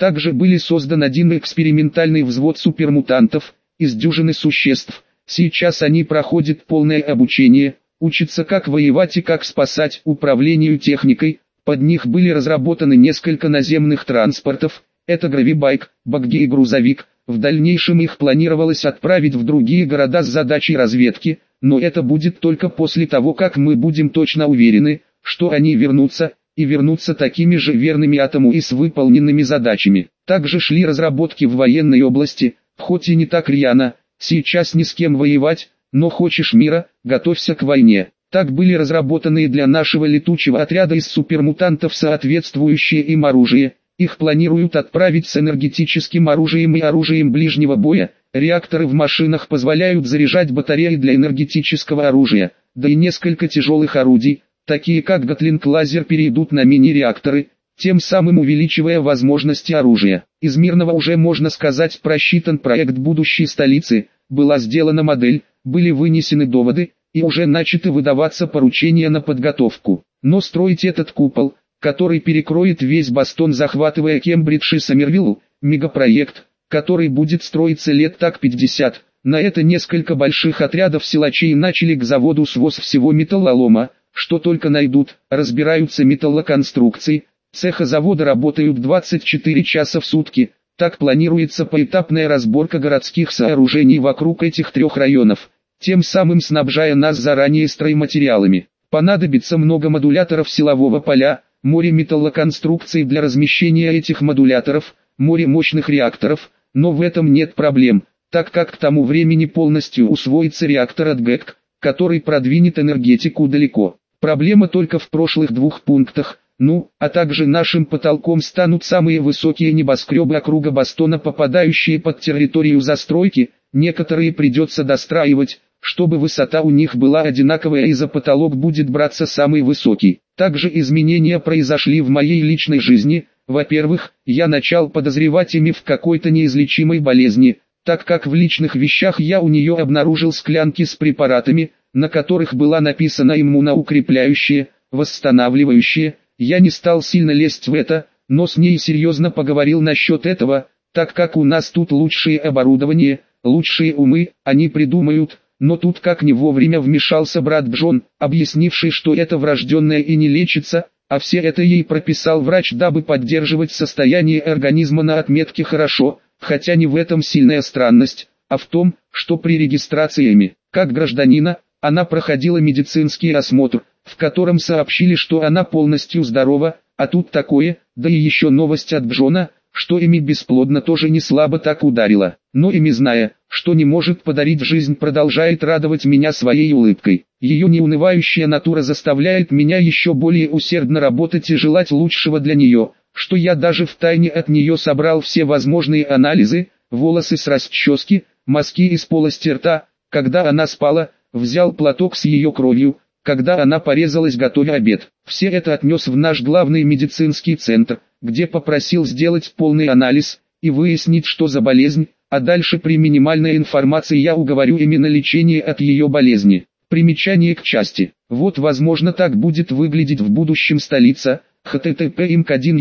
Также были создан один экспериментальный взвод супермутантов, из дюжины существ. Сейчас они проходят полное обучение, учатся как воевать и как спасать, управлению техникой. Под них были разработаны несколько наземных транспортов, это гравибайк, багги и грузовик. В дальнейшем их планировалось отправить в другие города с задачей разведки, но это будет только после того, как мы будем точно уверены, что они вернутся, и вернутся такими же верными атому и с выполненными задачами. Также шли разработки в военной области, хоть и не так рьяно, сейчас ни с кем воевать, но хочешь мира, готовься к войне. Так были разработаны для нашего летучего отряда из супермутантов соответствующее им оружие. Их планируют отправить с энергетическим оружием и оружием ближнего боя. Реакторы в машинах позволяют заряжать батареи для энергетического оружия, да и несколько тяжелых орудий, такие как Гатлинг-лазер, перейдут на мини-реакторы, тем самым увеличивая возможности оружия. Из мирного уже, можно сказать, просчитан проект будущей столицы, была сделана модель, были вынесены доводы, и уже начаты выдаваться поручения на подготовку. Но строить этот купол, который перекроет весь Бостон, захватывая Кембридж и Сомервилл, мегапроект, который будет строиться лет так 50, на это несколько больших отрядов силачей начали к заводу своз всего металлолома, что только найдут, разбираются металлоконструкции, цеха завода работают 24 часа в сутки, так планируется поэтапная разборка городских сооружений вокруг этих трех районов, тем самым снабжая нас заранее стройматериалами. Понадобится много модуляторов силового поля, море металлоконструкций для размещения этих модуляторов, море мощных реакторов, но в этом нет проблем, так как к тому времени полностью усвоится реактор от ГЭК, который продвинет энергетику далеко. Проблема только в прошлых двух пунктах, а также нашим потолком станут самые высокие небоскребы округа Бостона, попадающие под территорию застройки, некоторые придется достраивать, чтобы высота у них была одинаковая и за потолок будет браться самый высокий. Также изменения произошли в моей личной жизни. Во-первых, я начал подозревать ими в какой-то неизлечимой болезни, так как в личных вещах я у нее обнаружил склянки с препаратами, на которых была написана иммуноукрепляющее, восстанавливающее. Я не стал сильно лезть в это, но с ней серьезно поговорил насчет этого, так как у нас тут лучшее оборудование, лучшие умы, они придумают. Но тут как не вовремя вмешался брат Джон, объяснивший, что это врожденное и не лечится, а все это ей прописал врач, дабы поддерживать состояние организма на отметке «хорошо», хотя не в этом сильная странность, а в том, что при регистрации как гражданина, она проходила медицинский осмотр, в котором сообщили, что она полностью здорова, а тут такое, да и еще новость от Джона, что Эми бесплодно, тоже не слабо так ударила. Но Эми, зная, что не может подарить жизнь, продолжает радовать меня своей улыбкой. Ее неунывающая натура заставляет меня еще более усердно работать и желать лучшего для нее, что я даже втайне от нее собрал все возможные анализы, волосы с расчески, мазки из полости рта, когда она спала, взял платок с ее кровью, когда она порезалась, готовя обед. Все это отнес в наш главный медицинский центр, где попросил сделать полный анализ и выяснить, что за болезнь, а дальше при минимальной информации я уговорю именно лечение от ее болезни. Примечание к части. Вот возможно так будет выглядеть в будущем столица. http imk1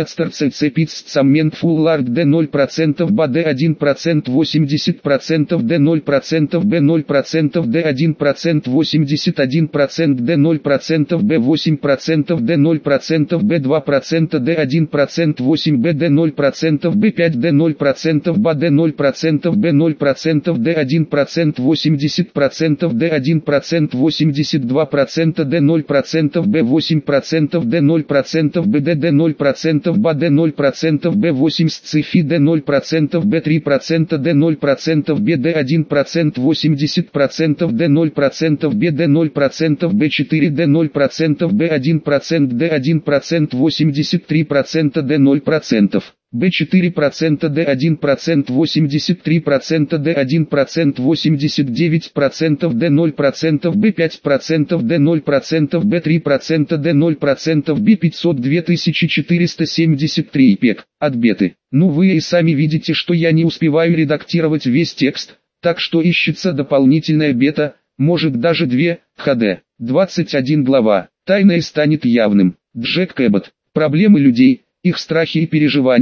yoiriatstarcc full d 0% bd 1% 80% d 0% b 0% d 1% 81% d 0% b 8% d 0% b 2% d 1% 8 b d 0% b 5 d 0% b d 0% b 0% d 1% 80% d 1% 82% d 0% b 8% d 0% БДД 0%, БАД 0%, Б8 СЦИФИ Д 0%, Б3%, Д 0%, БД 1%, 80%, Д 0%, БД 0%, Б4 Д 0%, Б1%, Д 1%, 83%, Д 0%. B4%, D1%, 83%, D1%, 89%, D0%, B5%, D0%, B3%, D0%, B500 2473 ПЕК, от беты. Вы и сами видите, что я не успеваю редактировать весь текст, так что ищется дополнительная бета, может даже 2, ХД. 21 глава. Тайное станет явным. Джек Кэббот. Проблемы людей, их страхи и переживания,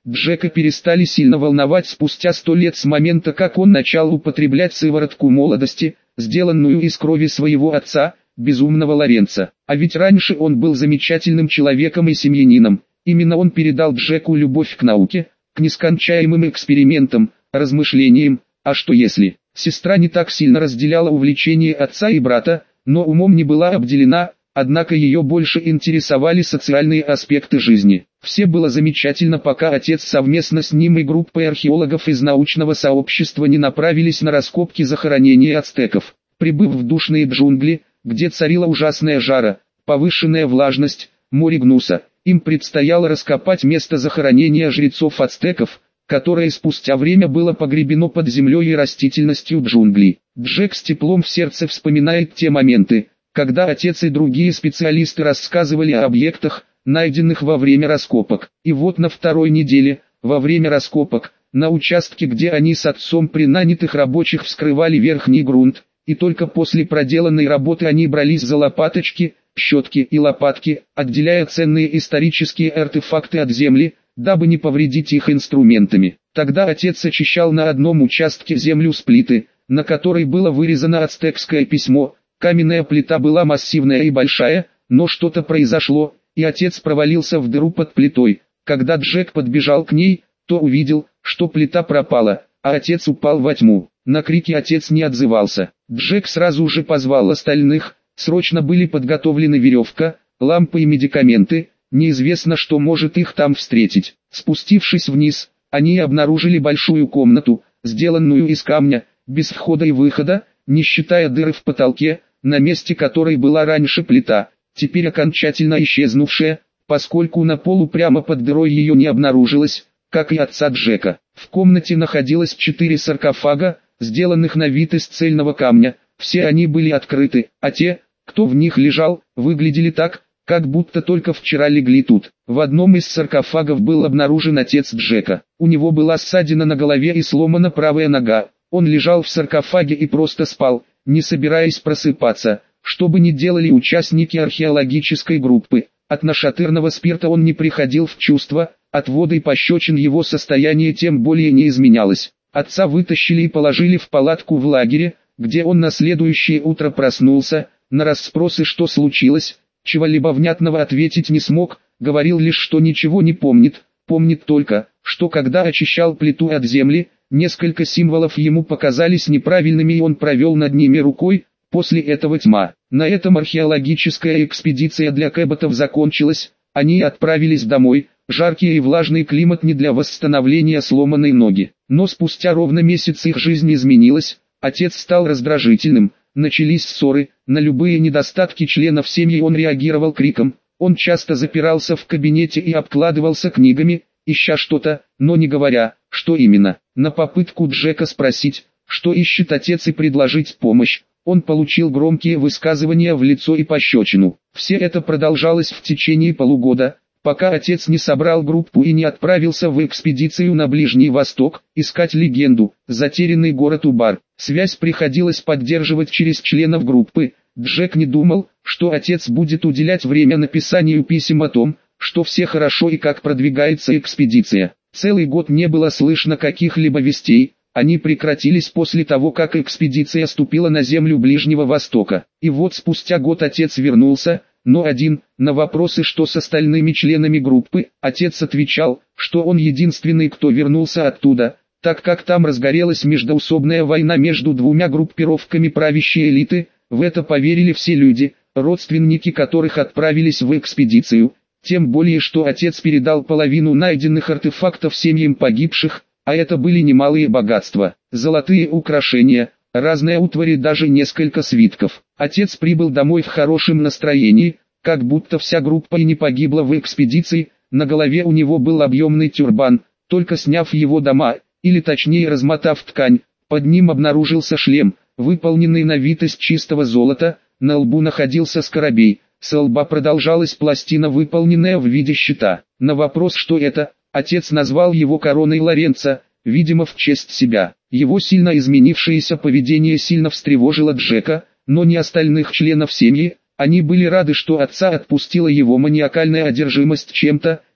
Джека перестали сильно волновать спустя 100 лет с момента, как он начал употреблять сыворотку молодости, сделанную из крови своего отца, безумного Лоренца. А ведь раньше он был замечательным человеком и семьянином. Именно он передал Джеку любовь к науке, к нескончаемым экспериментам, размышлениям. А что если? Сестра не так сильно разделяла увлечения отца и брата, но умом не была обделена, однако ее больше интересовали социальные аспекты жизни. Все было замечательно, пока отец совместно с ним и группой археологов из научного сообщества не направились на раскопки захоронения ацтеков. Прибыв в душные джунгли, где царила ужасная жара, повышенная влажность, море гнуса, им предстояло раскопать место захоронения жрецов ацтеков, которое спустя время было погребено под землей и растительностью джунглей. Джек с теплом в сердце вспоминает те моменты, когда отец и другие специалисты рассказывали о объектах, найденных во время раскопок. И вот на второй неделе, во время раскопок, на участке, где они с отцом при нанятых рабочих вскрывали верхний грунт, и только после проделанной работы они брались за лопаточки, щетки и лопатки, отделяя ценные исторические артефакты от земли, дабы не повредить их инструментами. Тогда отец очищал на одном участке землю с плиты, на которой было вырезано ацтекское письмо. Каменная плита была массивная и большая, но что-то произошло, и отец провалился в дыру под плитой. Когда Джек подбежал к ней, то увидел, что плита пропала, а отец упал во тьму. На крики отец не отзывался. Джек сразу же позвал остальных, срочно были подготовлены веревка, лампы и медикаменты, неизвестно, что может их там встретить. Спустившись вниз, они обнаружили большую комнату, сделанную из камня, без входа и выхода, не считая дыры в потолке, на месте которой была раньше плита, теперь окончательно исчезнувшая, поскольку на полу прямо под дырой ее не обнаружилось, как и отца Джека. В комнате находилось 4 саркофага, сделанных на вид из цельного камня, все они были открыты, а те, кто в них лежал, выглядели так, как будто только вчера легли тут. В одном из саркофагов был обнаружен отец Джека. У него была ссадина на голове и сломана правая нога. Он лежал в саркофаге и просто спал, не собираясь просыпаться, что бы ни делали участники археологической группы. От нашатырного спирта он не приходил в чувство, от воды и пощечин его состояние тем более не изменялось. Отца вытащили и положили в палатку в лагере, где он на следующее утро проснулся. На расспросы, что случилось, чего-либо внятного ответить не смог, говорил лишь, что ничего не помнит, помнит только, что когда очищал плиту от земли, несколько символов ему показались неправильными и он провел над ними рукой. После этого тьма. На этом археологическая экспедиция для Кэбботов закончилась, они отправились домой. Жаркий и влажный климат не для восстановления сломанной ноги. Но спустя ровно месяц их жизнь изменилась, отец стал раздражительным, начались ссоры, на любые недостатки членов семьи он реагировал криком, он часто запирался в кабинете и обкладывался книгами, ища что-то, но не говоря, что именно. На попытку Джека спросить, что ищет отец и предложить помощь, он получил громкие высказывания в лицо и пощечину. Все это продолжалось в течение полугода, пока отец не собрал группу и не отправился в экспедицию на Ближний Восток, искать легенду, затерянный город Убар. Связь приходилось поддерживать через членов группы. Джек не думал, что отец будет уделять время написанию писем о том, что все хорошо и как продвигается экспедиция. Целый год не было слышно каких-либо вестей, они прекратились после того, как экспедиция ступила на землю Ближнего Востока. И вот спустя год отец вернулся, но один. На вопросы, что с остальными членами группы, отец отвечал, что он единственный, кто вернулся оттуда, так как там разгорелась междоусобная война между двумя группировками правящей элиты. В это поверили все люди, родственники которых отправились в экспедицию, тем более что отец передал половину найденных артефактов семьям погибших, а это были немалые богатства, золотые украшения, разные утвари, даже несколько свитков. Отец прибыл домой в хорошем настроении, как будто вся группа и не погибла в экспедиции. На голове у него был объемный тюрбан, только сняв его дома, или точнее размотав ткань, под ним обнаружился шлем, выполненный на вид из чистого золота, на лбу находился скоробей, с лба продолжалась пластина, выполненная в виде щита. На вопрос, что это, отец назвал его короной Лоренца, видимо в честь себя. Его сильно изменившееся поведение сильно встревожило Джека, но не остальных членов семьи. Они были рады, что отца отпустила его маниакальная одержимость чем-то,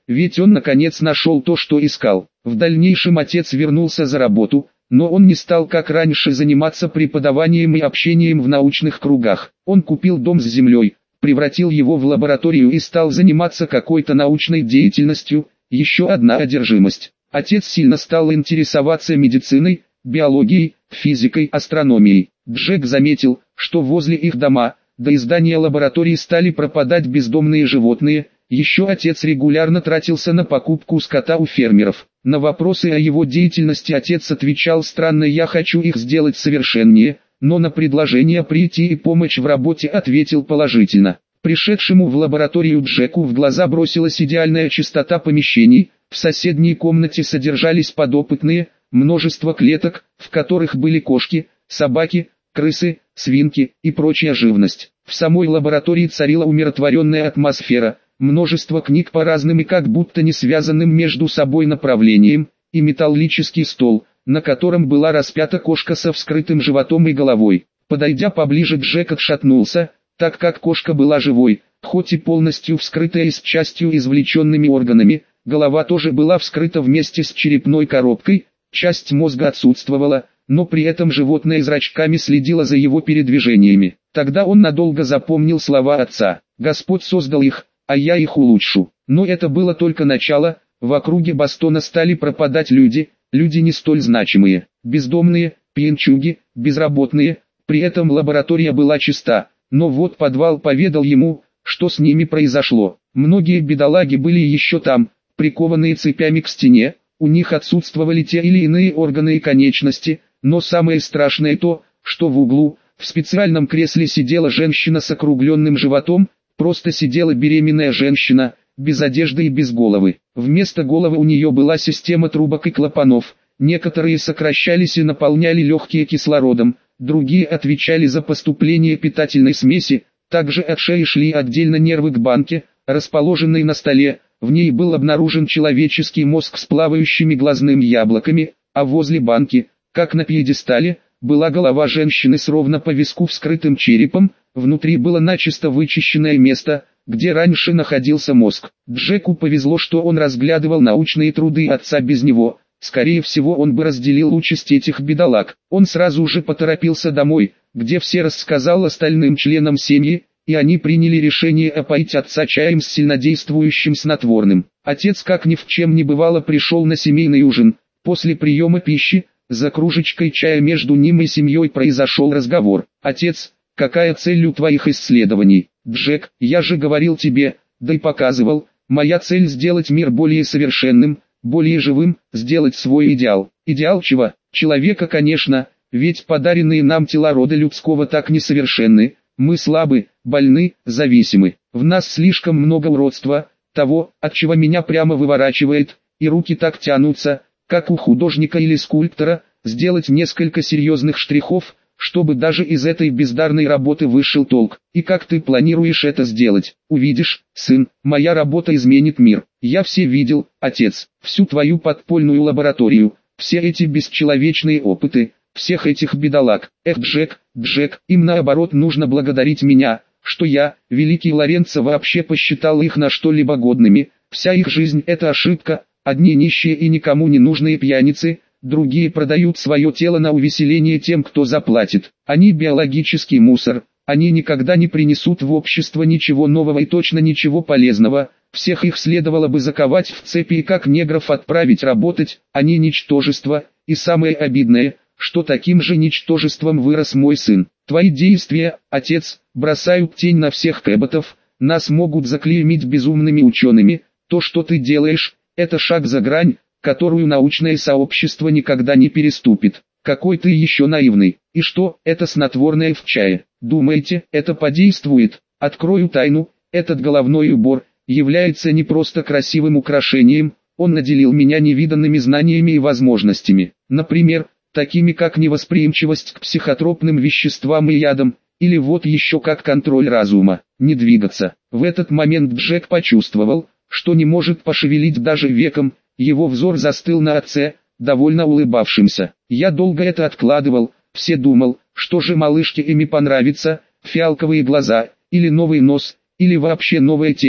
ведь он наконец нашел то, что искал. В дальнейшем отец вернулся за работу, но он не стал как раньше заниматься преподаванием и общением в научных кругах. Он купил дом с землей, превратил его в лабораторию и стал заниматься какой-то научной деятельностью, еще одна одержимость. Отец сильно стал интересоваться медициной, биологией, физикой, астрономией. Джек заметил, что возле их дома, до издания лаборатории стали пропадать бездомные животные. Еще отец регулярно тратился на покупку скота у фермеров. На вопросы о его деятельности отец отвечал странно: «Я хочу их сделать совершеннее», но на предложение прийти и помочь в работе ответил положительно. Пришедшему в лабораторию Джеку в глаза бросилась идеальная чистота помещений. В соседней комнате содержались подопытные, множество клеток, в которых были кошки, собаки, крысы, свинки и прочая живность. В самой лаборатории царила умиротворенная атмосфера, множество книг по разным и как будто не связанным между собой направлениям, и металлический стол, на котором была распята кошка со вскрытым животом и головой. Подойдя поближе, Джек отшатнулся, так как кошка была живой, хоть и полностью вскрытая и с частью извлеченными органами. Голова тоже была вскрыта вместе с черепной коробкой, часть мозга отсутствовала, но при этом животное зрачками следило за его передвижениями. Тогда он надолго запомнил слова отца: «Господь создал их, а я их улучшу». Но это было только начало. В округе Бостона стали пропадать люди не столь значимые, бездомные, пьянчуги, безработные. При этом лаборатория была чиста, но вот подвал поведал ему, что с ними произошло. Многие бедолаги были еще там, прикованные цепями к стене, у них отсутствовали те или иные органы и конечности, но самое страшное то, что в углу, в специальном кресле сидела женщина с округленным животом, просто сидела беременная женщина, без одежды и без головы. Вместо головы у нее была система трубок и клапанов, некоторые сокращались и наполняли легкие кислородом, другие отвечали за поступление питательной смеси, также от шеи шли отдельно нервы к банке, расположенной на столе. В ней был обнаружен человеческий мозг с плавающими глазными яблоками, а возле банки, как на пьедестале, была голова женщины с ровно по виску вскрытым черепом. Внутри было начисто вычищенное место, где раньше находился мозг. Джеку повезло, что он разглядывал научные труды отца. Без него, скорее всего, он бы разделил участь этих бедолаг. Он сразу же поторопился домой, где все рассказал остальным членам семьи, и они приняли решение опоить отца чаем с сильнодействующим снотворным. Отец, как ни в чем не бывало, пришел на семейный ужин. После приема пищи, за кружечкой чая между ним и семьей произошел разговор. «Отец, какая цель у твоих исследований?» «Джек, я же говорил тебе, да и показывал, моя цель сделать мир более совершенным, более живым, сделать свой идеал». «Идеал чего?» «Человека, конечно, ведь подаренные нам тела рода людского так несовершенны. Мы слабы, больны, зависимы. В нас слишком много уродства, того, от чего меня прямо выворачивает, и руки так тянутся, как у художника или скульптора, сделать несколько серьезных штрихов, чтобы даже из этой бездарной работы вышел толк. И как ты планируешь это сделать? Увидишь, сын, моя работа изменит мир. Я все видел, отец, всю твою подпольную лабораторию, все эти бесчеловечные опыты, всех этих бедолаг. Эх, Джек, им наоборот нужно благодарить меня, что я, великий Лоренцо, вообще посчитал их на что-либо годными. Вся их жизнь – это ошибка, одни нищие и никому не нужные пьяницы, другие продают свое тело на увеселение тем, кто заплатит. Они биологический мусор, они никогда не принесут в общество ничего нового и точно ничего полезного. Всех их следовало бы заковать в цепи и как негров отправить работать. Они ничтожество, и самое обидное – что таким же ничтожеством вырос мой сын. Твои действия, отец, бросают тень на всех кэботов, нас могут заклеймить безумными учеными. То, что ты делаешь, это шаг за грань, которую научное сообщество никогда не переступит. Какой ты еще наивный. И что, это снотворное в чае? Думаете, это подействует? Открою тайну, этот головной убор является не просто красивым украшением, он наделил меня невиданными знаниями и возможностями. Например, такими как невосприимчивость к психотропным веществам и ядам, или вот еще как контроль разума, не двигаться. В этот момент Джек почувствовал, что не может пошевелить даже веком, его взор застыл на отце, довольно улыбавшимся. Я долго это откладывал, все думал, что же малышке Эми понравится, фиалковые глаза, или новый нос, или вообще новое тело.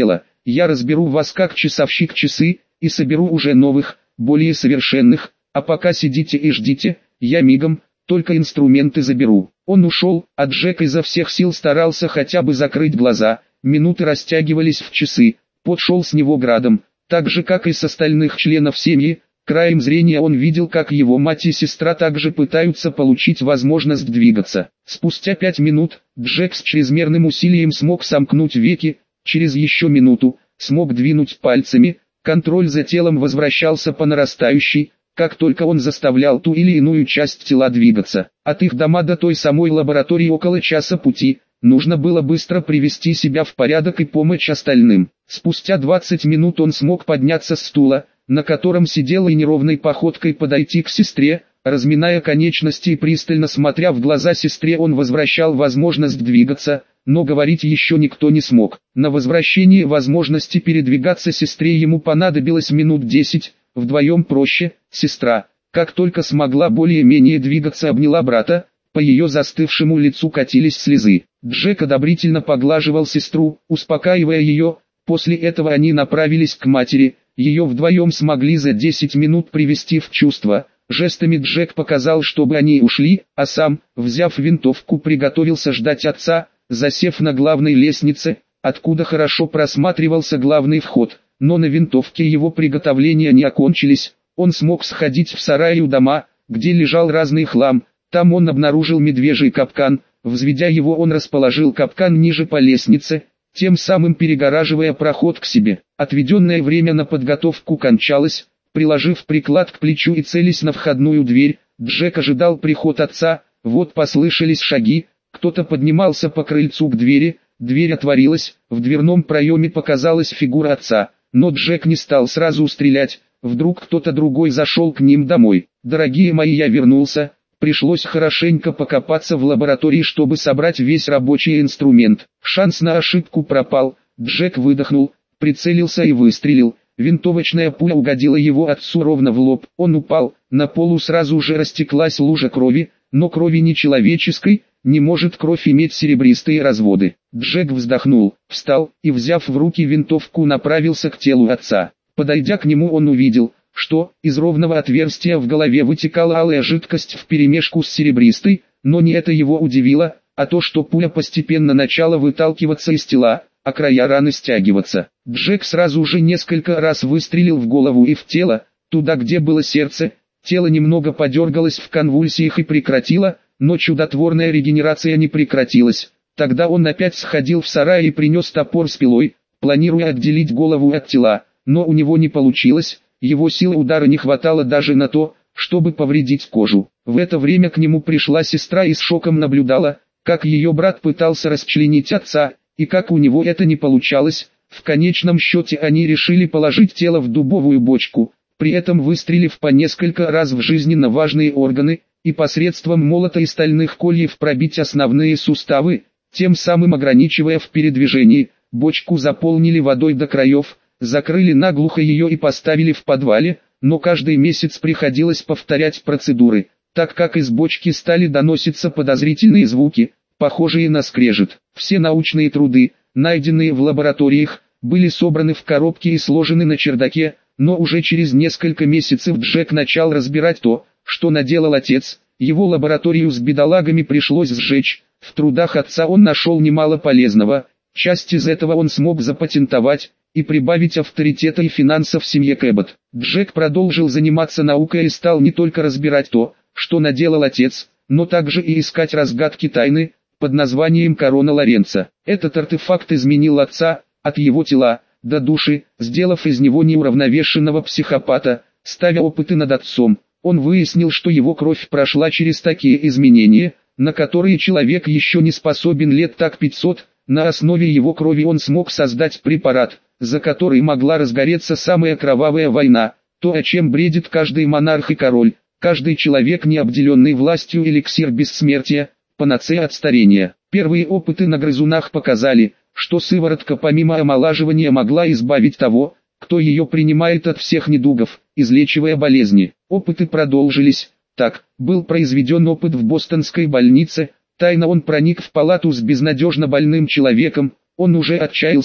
я разберу вас как часовщик часы, и соберу уже новых, более совершенных, а пока сидите и ждите, я мигом, только инструменты заберу». Он ушел, а Джек изо всех сил старался хотя бы закрыть глаза, минуты растягивались в часы, пот шел с него градом, так же как и с остальных членов семьи. Краем зрения он видел, как его мать и сестра также пытаются получить возможность двигаться. Спустя 5 минут, Джек с чрезмерным усилием смог сомкнуть веки, через еще минуту, смог двинуть пальцами, контроль за телом возвращался по нарастающей, как только он заставлял ту или иную часть тела двигаться. От их дома до той самой лаборатории около часа пути, нужно было быстро привести себя в порядок и помочь остальным. Спустя 20 минут он смог подняться с стула, на котором сидел, и неровной походкой подойти к сестре, разминая конечности и пристально смотря в глаза сестре, он возвращал возможность двигаться, но говорить еще никто не смог. На возвращение возможности передвигаться сестре ему понадобилось минут 10, вдвоем проще. Сестра, как только смогла более-менее двигаться, обняла брата, по ее застывшему лицу катились слезы. Джек одобрительно поглаживал сестру, успокаивая ее. После этого они направились к матери. Ее вдвоем смогли за 10 минут привести в чувство. Жестами Джек показал, чтобы они ушли, а сам, взяв винтовку, приготовился ждать отца, засев на главной лестнице, откуда хорошо просматривался главный вход. Но на винтовке его приготовления не окончились. Он смог сходить в сарай у дома, где лежал разный хлам. Там он обнаружил медвежий капкан. Взведя его, он расположил капкан ниже по лестнице, тем самым перегораживая проход к себе. Отведенное время на подготовку кончалось. Приложив приклад к плечу и целясь на входную дверь, Джек ожидал приход отца. Вот послышались шаги, кто-то поднимался по крыльцу к двери, дверь отворилась, в дверном проеме показалась фигура отца, но Джек не стал сразу стрелять, вдруг кто-то другой зашел к ним домой. «Дорогие мои, я вернулся». Пришлось хорошенько покопаться в лаборатории, чтобы собрать весь рабочий инструмент. Шанс на ошибку пропал. Джек выдохнул, прицелился и выстрелил. Винтовочная пуля угодила его отцу ровно в лоб. Он упал, на полу сразу же растеклась лужа крови, но крови не человеческой, не может кровь иметь серебристые разводы. Джек вздохнул, встал и, взяв в руки винтовку, направился к телу отца. Подойдя к нему, он увидел, что из ровного отверстия в голове вытекала алая жидкость вперемешку с серебристой, но не это его удивило, а то, что пуля постепенно начала выталкиваться из тела, а края раны стягиваться. Джек сразу же несколько раз выстрелил в голову и в тело, туда где было сердце. Тело немного подергалось в конвульсиях и прекратило, но чудотворная регенерация не прекратилась. Тогда он опять сходил в сарай и принес топор с пилой, планируя отделить голову от тела, но у него не получилось. Его силы удара не хватало даже на то, чтобы повредить кожу. В это время к нему пришла сестра и с шоком наблюдала, как ее брат пытался расчленить отца, и как у него это не получалось. В конечном счете они решили положить тело в дубовую бочку, при этом выстрелив по несколько раз в жизненно важные органы, и посредством молота и стальных кольев пробить основные суставы, тем самым ограничивая в передвижении. Бочку заполнили водой до краев, закрыли наглухо ее и поставили в подвале, но каждый месяц приходилось повторять процедуры, так как из бочки стали доноситься подозрительные звуки, похожие на скрежет. Все научные труды, найденные в лабораториях, были собраны в коробки и сложены на чердаке, но уже через несколько месяцев Джек начал разбирать то, что наделал отец. Его лабораторию с бедолагами пришлось сжечь. В трудах отца он нашел немало полезного, часть из этого он смог запатентовать и прибавить авторитета и финансов семье Кэббот. Джек продолжил заниматься наукой и стал не только разбирать то, что наделал отец, но также и искать разгадки тайны, под названием корона Лоренца. Этот артефакт изменил отца, от его тела, до души, сделав из него неуравновешенного психопата. Ставя опыты над отцом, он выяснил, что его кровь прошла через такие изменения, на которые человек еще не способен лет так 500, на основе его крови он смог создать препарат, за который могла разгореться самая кровавая война, то, о чем бредит каждый монарх и король, каждый человек, не обделенный властью, эликсир бессмертия, панацея от старения. Первые опыты на грызунах показали, что сыворотка помимо омолаживания могла избавить того, кто ее принимает, от всех недугов, излечивая болезни. Опыты продолжились. Так, был произведен опыт в бостонской больнице. Тайно он проник в палату с безнадежно больным человеком. Он уже отчаялся,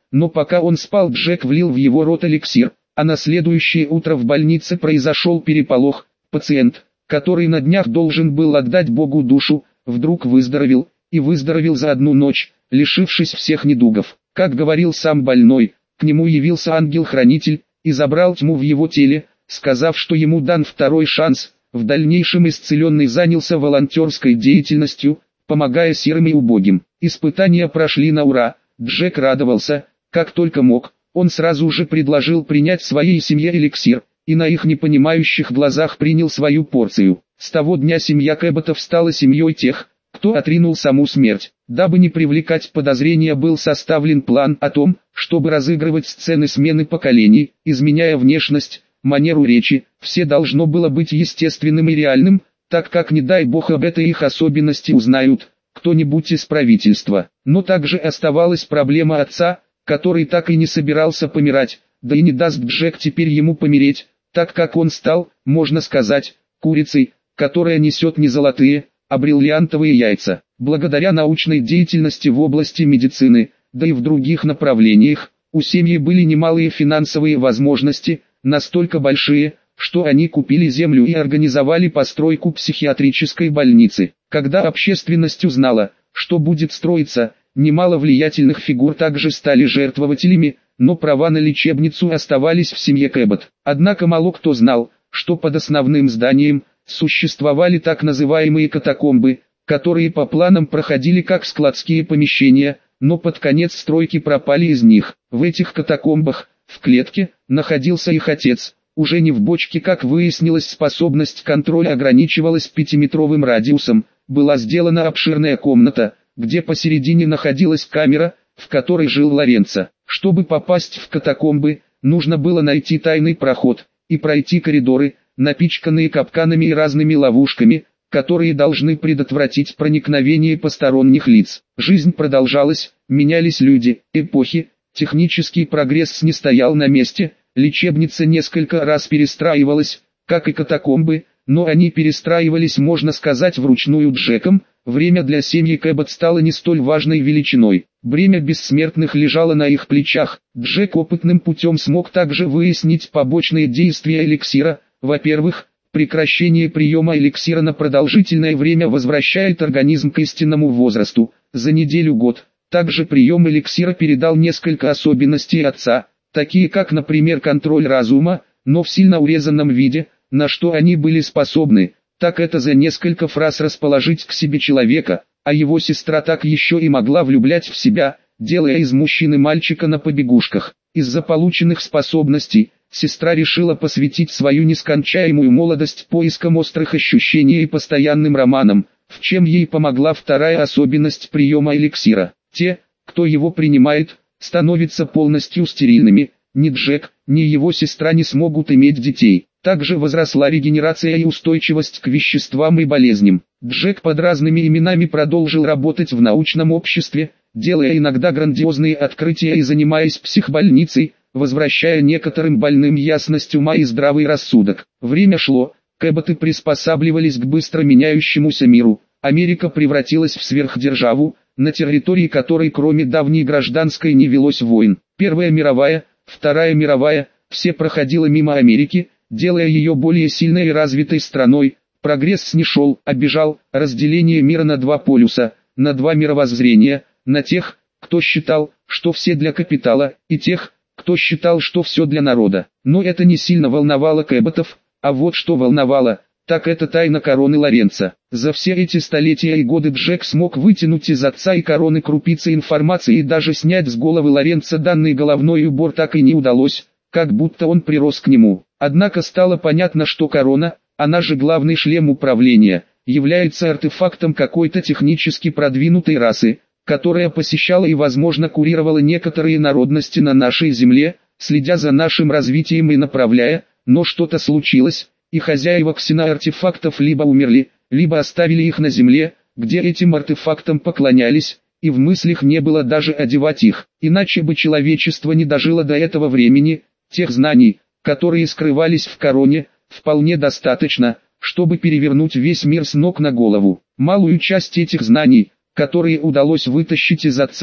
но пока он спал, Джек влил в его рот эликсир, а на следующее утро в больнице произошел переполох. Пациент, который на днях должен был отдать Богу душу, вдруг выздоровел, и выздоровел за одну ночь, лишившись всех недугов. Как говорил сам больной, к нему явился ангел-хранитель и забрал тьму в его теле, сказав, что ему дан второй шанс. В дальнейшем исцеленный занялся волонтерской деятельностью, помогая сирым и убогим. Испытания прошли на ура. Джек радовался, как только мог. Он сразу же предложил принять своей семье эликсир, и на их непонимающих глазах принял свою порцию. С того дня семья Кэбботов стала семьей тех, кто отринул саму смерть. Дабы не привлекать подозрения, был составлен план о том, чтобы разыгрывать сцены смены поколений, изменяя внешность, манеру речи. Все должно было быть естественным и реальным, так как не дай бог об этой их особенности узнают кто-нибудь из правительства. Но также оставалась проблема отца, который так и не собирался помирать, да и не даст Джек теперь ему помереть, так как он стал, можно сказать, курицей, которая несет не золотые, а бриллиантовые яйца. Благодаря научной деятельности в области медицины, да и в других направлениях, у семьи были немалые финансовые возможности, настолько большие, что они купили землю и организовали постройку психиатрической больницы. Когда общественность узнала, что будет строиться, немало влиятельных фигур также стали жертвователями, но права на лечебницу оставались в семье Кэббот. Однако мало кто знал, что под основным зданием существовали так называемые катакомбы, которые по планам проходили как складские помещения, но под конец стройки пропали из них. В этих катакомбах, в клетке, находился их отец. Уже не в бочке, как выяснилось, способность контроля ограничивалась 5-метровым радиусом. Была сделана обширная комната, где посередине находилась камера, в которой жил Лоренцо. Чтобы попасть в катакомбы, нужно было найти тайный проход и пройти коридоры, напичканные капканами и разными ловушками, которые должны предотвратить проникновение посторонних лиц. Жизнь продолжалась, менялись люди, эпохи, технический прогресс не стоял на месте, лечебница несколько раз перестраивалась, как и катакомбы, но они перестраивались, можно сказать, вручную Джеком. Время для семьи Кэббот стало не столь важной величиной. Бремя бессмертных лежало на их плечах. Джек опытным путем смог также выяснить побочные действия эликсира. Во-первых, прекращение приема эликсира на продолжительное время возвращает организм к истинному возрасту, за неделю-год. Также прием эликсира передал несколько особенностей отца, такие как, например, контроль разума, но в сильно урезанном виде, на что они были способны. Так это за несколько фраз расположить к себе человека, а его сестра так еще и могла влюблять в себя, делая из мужчины мальчика на побегушках. Из-за полученных способностей, сестра решила посвятить свою нескончаемую молодость поискам острых ощущений и постоянным романам, в чем ей помогла вторая особенность приема эликсира. Те, кто его принимает, становятся полностью стерильными. Ни Джек, ни его сестра не смогут иметь детей. Также возросла регенерация и устойчивость к веществам и болезням. Джек под разными именами продолжил работать в научном обществе, делая иногда грандиозные открытия и занимаясь психбольницей, возвращая некоторым больным ясность ума и здравый рассудок. Время шло, Кэбботы приспосабливались к быстро меняющемуся миру. Америка превратилась в сверхдержаву, на территории которой кроме давней гражданской не велось войн. Первая мировая, Вторая мировая, все проходило мимо Америки, делая ее более сильной и развитой страной. Прогресс не шел, а бежал. Разделение мира на два полюса, на два мировоззрения, на тех, кто считал, что все для капитала, и тех, кто считал, что все для народа. Но это не сильно волновало Кэбботов, а вот что волновало, так это тайна короны Лоренцо. За все эти столетия и годы Джек смог вытянуть из отца и короны крупицы информации и даже снять с головы Лоренцо данный головной убор так и не удалось, как будто он прирос к нему. Однако стало понятно, что корона, она же главный шлем управления, является артефактом какой-то технически продвинутой расы, которая посещала и возможно курировала некоторые народности на нашей земле, следя за нашим развитием и направляя, но что-то случилось, и хозяева ксеноартефактов либо умерли, либо оставили их на земле, где этим артефактам поклонялись, и в мыслях не было даже одевать их, иначе бы человечество не дожило до этого времени. Тех знаний, которые скрывались в короне, вполне достаточно, чтобы перевернуть весь мир с ног на голову. Малую часть этих знаний, которые удалось вытащить из отца,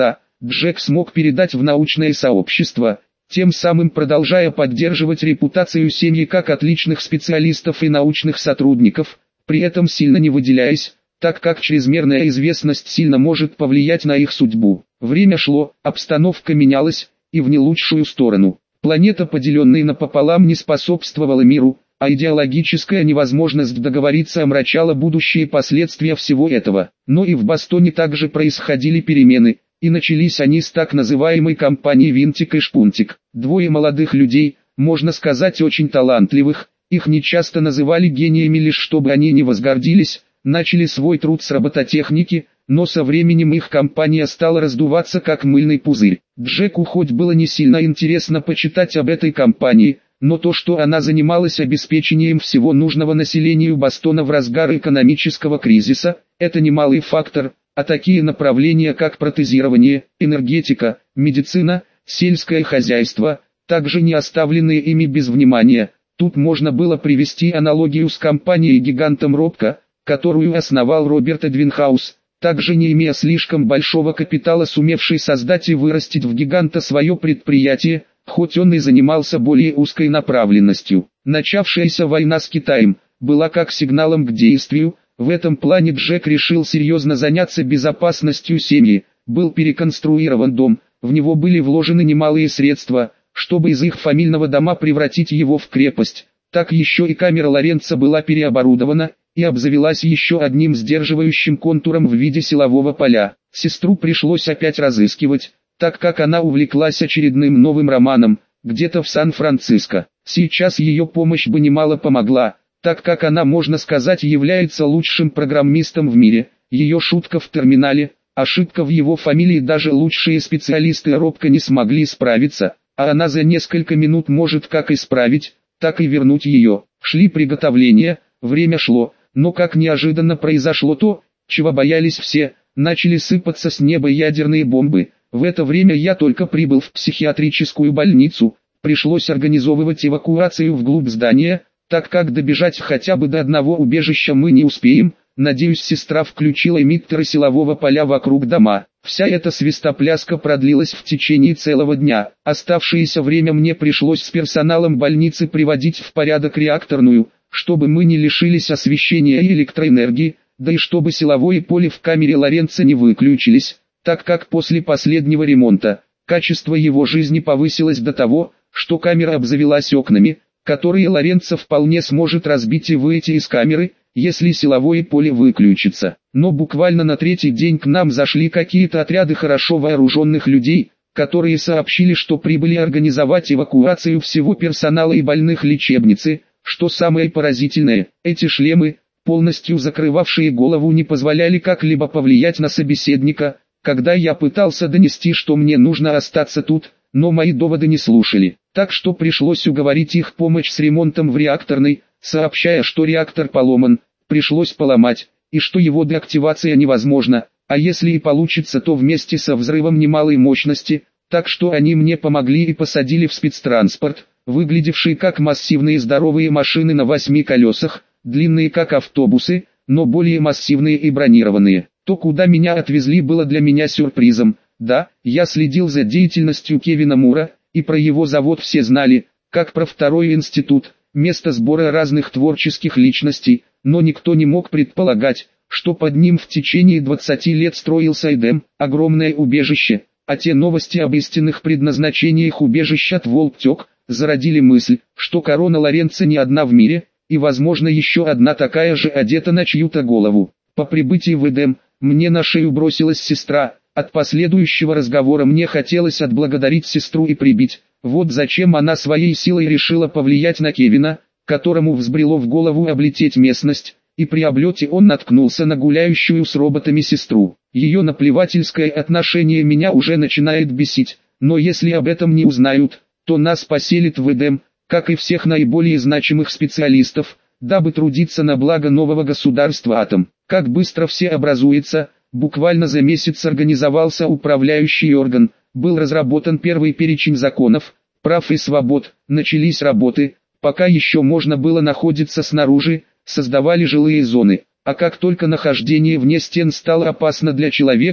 Джек смог передать в научное сообщество, тем самым продолжая поддерживать репутацию семьи как отличных специалистов и научных сотрудников, при этом сильно не выделяясь, так как чрезмерная известность сильно может повлиять на их судьбу. Время шло, обстановка менялась, и в не лучшую сторону. Планета, поделенная напополам, не способствовала миру, а идеологическая невозможность договориться омрачала будущие последствия всего этого. Но и в Бостоне также происходили перемены, и начались они с так называемой компании «Винтик и Шпунтик». Двое молодых людей, можно сказать очень талантливых, их нечасто называли гениями лишь чтобы они не возгордились, начали свой труд с робототехники, но со временем их компания стала раздуваться как мыльный пузырь. Джеку хоть было не сильно интересно почитать об этой компании, но то, что она занималась обеспечением всего нужного населению Бостона в разгар экономического кризиса, это немалый фактор, а такие направления как протезирование, энергетика, медицина, сельское хозяйство, также не оставленные ими без внимания. Тут можно было привести аналогию с компанией-гигантом Робко, которую основал Роберт Эдвинхаус, также не имея слишком большого капитала, сумевший создать и вырастить в гиганта свое предприятие, хоть он и занимался более узкой направленностью. Начавшаяся война с Китаем была как сигналом к действию. В этом плане Джек решил серьезно заняться безопасностью семьи. Был переконструирован дом, в него были вложены немалые средства, чтобы из их фамильного дома превратить его в крепость. Так еще и камера Лоренцо была переоборудована и обзавелась еще одним сдерживающим контуром в виде силового поля. Сестру пришлось опять разыскивать, так как она увлеклась очередным новым романом, где-то в Сан-Франциско. Сейчас ее помощь бы немало помогла, так как она, можно сказать, является лучшим программистом в мире. Ее шутка в терминале, ошибка в его фамилии, даже лучшие специалисты робко не смогли справиться, а она за несколько минут может как исправить, так и вернуть ее. Шли приготовления, время шло, но как неожиданно произошло то, чего боялись все, начали сыпаться с неба ядерные бомбы. В это время я только прибыл в психиатрическую больницу, пришлось организовывать эвакуацию вглубь здания, так как добежать хотя бы до одного убежища мы не успеем. Надеюсь, сестра включила эмиттеры силового поля вокруг дома. Вся эта свистопляска продлилась в течение целого дня. Оставшееся время мне пришлось с персоналом больницы приводить в порядок реакторную, чтобы мы не лишились освещения и электроэнергии, да и чтобы силовое поле в камере Лоренцо не выключились, так как после последнего ремонта качество его жизни повысилось до того, что камера обзавелась окнами, которые Лоренцо вполне сможет разбить и выйти из камеры, если силовое поле выключится. Но буквально на третий день к нам зашли какие-то отряды хорошо вооруженных людей, которые сообщили, что прибыли организовать эвакуацию всего персонала и больных лечебницы. Что самое поразительное, эти шлемы, полностью закрывавшие голову, не позволяли как-либо повлиять на собеседника. Когда я пытался донести, что мне нужно остаться тут, но мои доводы не слушали, так что пришлось уговорить их помочь с ремонтом в реакторной, сообщая, что реактор поломан, пришлось поломать, и что его деактивация невозможна, а если и получится, то вместе со взрывом немалой мощности, так что они мне помогли и посадили в спецтранспорт, выглядевшие как массивные здоровые машины на 8 колесах, длинные как автобусы, но более массивные и бронированные. То, куда меня отвезли, было для меня сюрпризом. Да, я следил за деятельностью Кевина Мура, и про его завод все знали, как про второй институт, место сбора разных творческих личностей, но никто не мог предполагать, что под ним в течение 20 лет строился Эдем, огромное убежище, а те новости об истинных предназначениях убежища Тволктек зародили мысль, что корона Лоренцо не одна в мире, и возможно еще одна такая же одета на чью-то голову. По прибытии в Эдем, мне на шею бросилась сестра. От последующего разговора мне хотелось отблагодарить сестру и прибить. Вот зачем она своей силой решила повлиять на Кевина, которому взбрело в голову облететь местность, и при облете он наткнулся на гуляющую с роботами сестру. Ее наплевательское отношение меня уже начинает бесить, но если об этом не узнают, то нас поселят в Эдем, как и всех наиболее значимых специалистов, дабы трудиться на благо нового государства Атом. Как быстро все образуется. Буквально за месяц организовался управляющий орган, был разработан первый перечень законов, прав и свобод, начались работы, пока еще можно было находиться снаружи, создавали жилые зоны, а как только нахождение вне стен стало опасно для человека,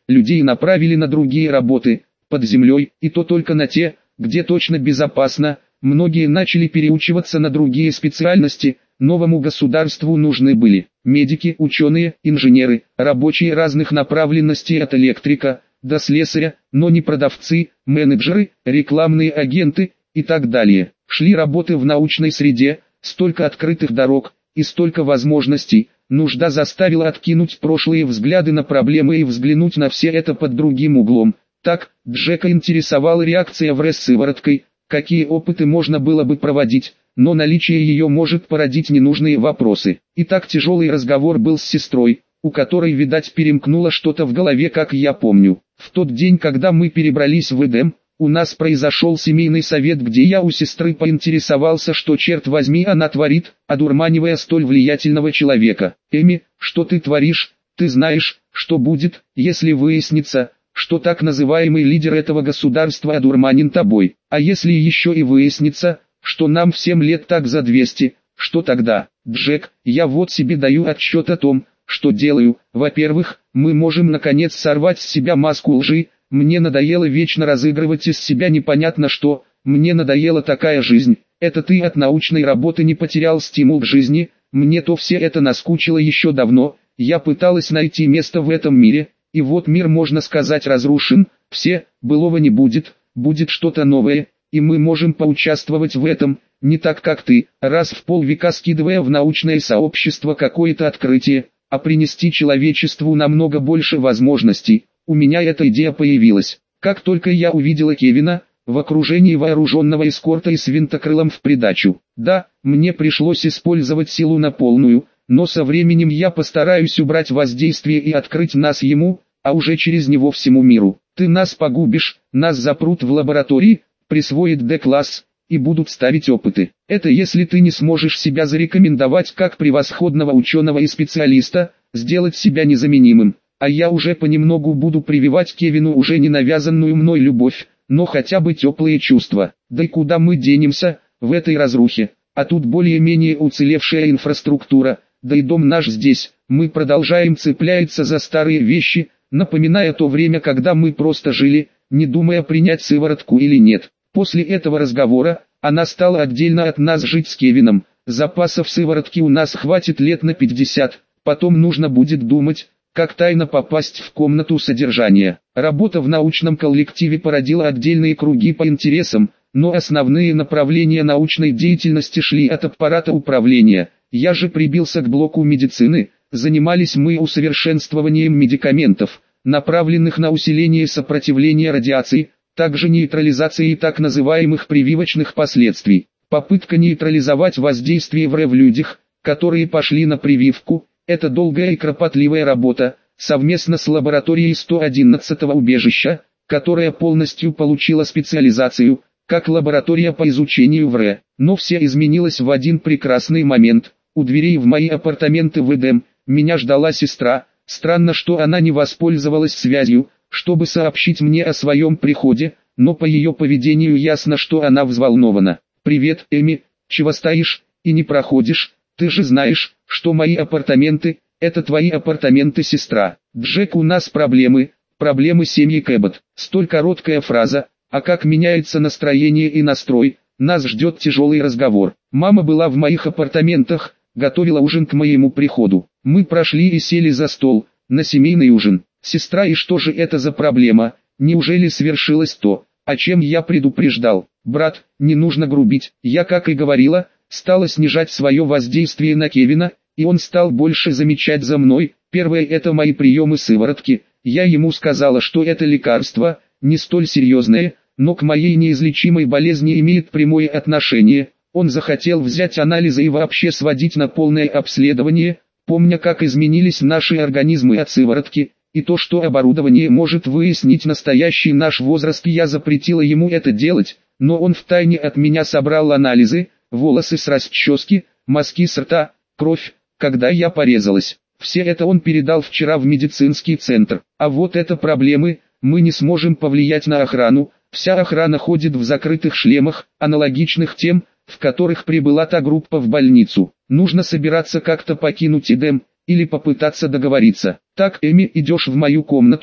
людей направили на другие работы, под землей, и то только на те, где точно безопасно. Многие начали переучиваться на другие специальности. Новому государству нужны были медики, ученые, инженеры, рабочие разных направленностей от электрика до слесаря, но не продавцы, менеджеры, рекламные агенты и так далее. Шли работы в научной среде, столько открытых дорог и столько возможностей. Нужда заставила откинуть прошлые взгляды на проблемы и взглянуть на все это под другим углом. Так, Джека интересовала реакция в РЭС с сывороткой, какие опыты можно было бы проводить, но наличие ее может породить ненужные вопросы. И так тяжелый разговор был с сестрой, у которой, видать, перемкнуло что-то в голове, как я помню. В тот день, когда мы перебрались в Эдем, у нас произошел семейный совет, где я у сестры поинтересовался, что черт возьми она творит, одурманивая столь влиятельного человека. «Эми, что ты творишь? Ты знаешь, что будет, если выяснится, что так называемый лидер этого государства одурманен тобой? А если еще и выяснится, что нам всем лет так за 200, что тогда? Джек, я вот себе даю отчет о том, что делаю. Во-первых, мы можем наконец сорвать с себя маску лжи. Мне надоело вечно разыгрывать из себя непонятно что. Мне надоела такая жизнь. Это ты от научной работы не потерял стимул к жизни. Мне то все это наскучило еще давно. Я пыталась найти место в этом мире. И вот мир, можно сказать, разрушен. Все, былого не будет. Будет что-то новое. И мы можем поучаствовать в этом, не так как ты, раз в полвека скидывая в научное сообщество какое-то открытие, а принести человечеству намного больше возможностей. У меня эта идея появилась, как только я увидела Кевина, в окружении вооруженного эскорта и с винтокрылом в придачу. Да, мне пришлось использовать силу на полную, но со временем я постараюсь убрать воздействие и открыть нас ему, а уже через него всему миру. Ты нас погубишь, нас запрут в лаборатории, присвоит D-класс, и будут ставить опыты. Это если ты не сможешь себя зарекомендовать как превосходного ученого и специалиста, сделать себя незаменимым. А я уже понемногу буду прививать Кевину уже не навязанную мной любовь, но хотя бы теплые чувства. Да и куда мы денемся, в этой разрухе? А тут более-менее уцелевшая инфраструктура, да и дом наш здесь. Мы продолжаем цепляться за старые вещи, напоминая то время, когда мы просто жили, не думая принять сыворотку или нет. После этого разговора, она стала отдельно от нас жить с Кевином. Запасов сыворотки у нас хватит лет на 50, потом нужно будет думать, как тайно попасть в комнату содержания. Работа в научном коллективе породила отдельные круги по интересам, но основные направления научной деятельности шли от аппарата управления. Я же прибился к блоку медицины. Занимались мы усовершенствованием медикаментов, направленных на усиление сопротивления радиации, также нейтрализацией так называемых прививочных последствий. Попытка нейтрализовать воздействие ВРЭ в людях, которые пошли на прививку, это долгая и кропотливая работа, совместно с лабораторией 111-го убежища, которая полностью получила специализацию, как лаборатория по изучению ВРЭ. Но все изменилось в один прекрасный момент. У дверей в мои апартаменты в Эдем меня ждала сестра. Странно, что она не воспользовалась связью, чтобы сообщить мне о своем приходе, но по ее поведению ясно, что она взволнована. «Привет, Эми, чего стоишь и не проходишь? Ты же знаешь, что мои апартаменты – это твои апартаменты, сестра. Джек, у нас проблемы семьи Кэббот». Столь короткая фраза, а как меняется настроение и настрой, нас ждет тяжелый разговор. Мама была в моих апартаментах, готовила ужин к моему приходу. Мы прошли и сели за стол, на семейный ужин. «Сестра, и что же это за проблема? Неужели свершилось то, о чем я предупреждал? Брат, не нужно грубить». Я, как и говорила, стала снижать свое воздействие на Кевина, и он стал больше замечать за мной. Первое – это мои приемы сыворотки. Я ему сказала, что это лекарство, не столь серьезное, но к моей неизлечимой болезни имеет прямое отношение. Он захотел взять анализы и вообще сводить на полное обследование, помня, как изменились наши организмы от сыворотки, и то, что оборудование может выяснить настоящий наш возраст. Я запретила ему это делать, но он втайне от меня собрал анализы, волосы с расчески, мазки с рта, кровь, когда я порезалась. Все это он передал вчера в медицинский центр. А вот это проблемы, мы не сможем повлиять на охрану. Вся охрана ходит в закрытых шлемах, аналогичных тем, в которых прибыла та группа в больницу. Нужно собираться как-то покинуть Эдем, или попытаться договориться. Так, Эми, идешь в мою комнату,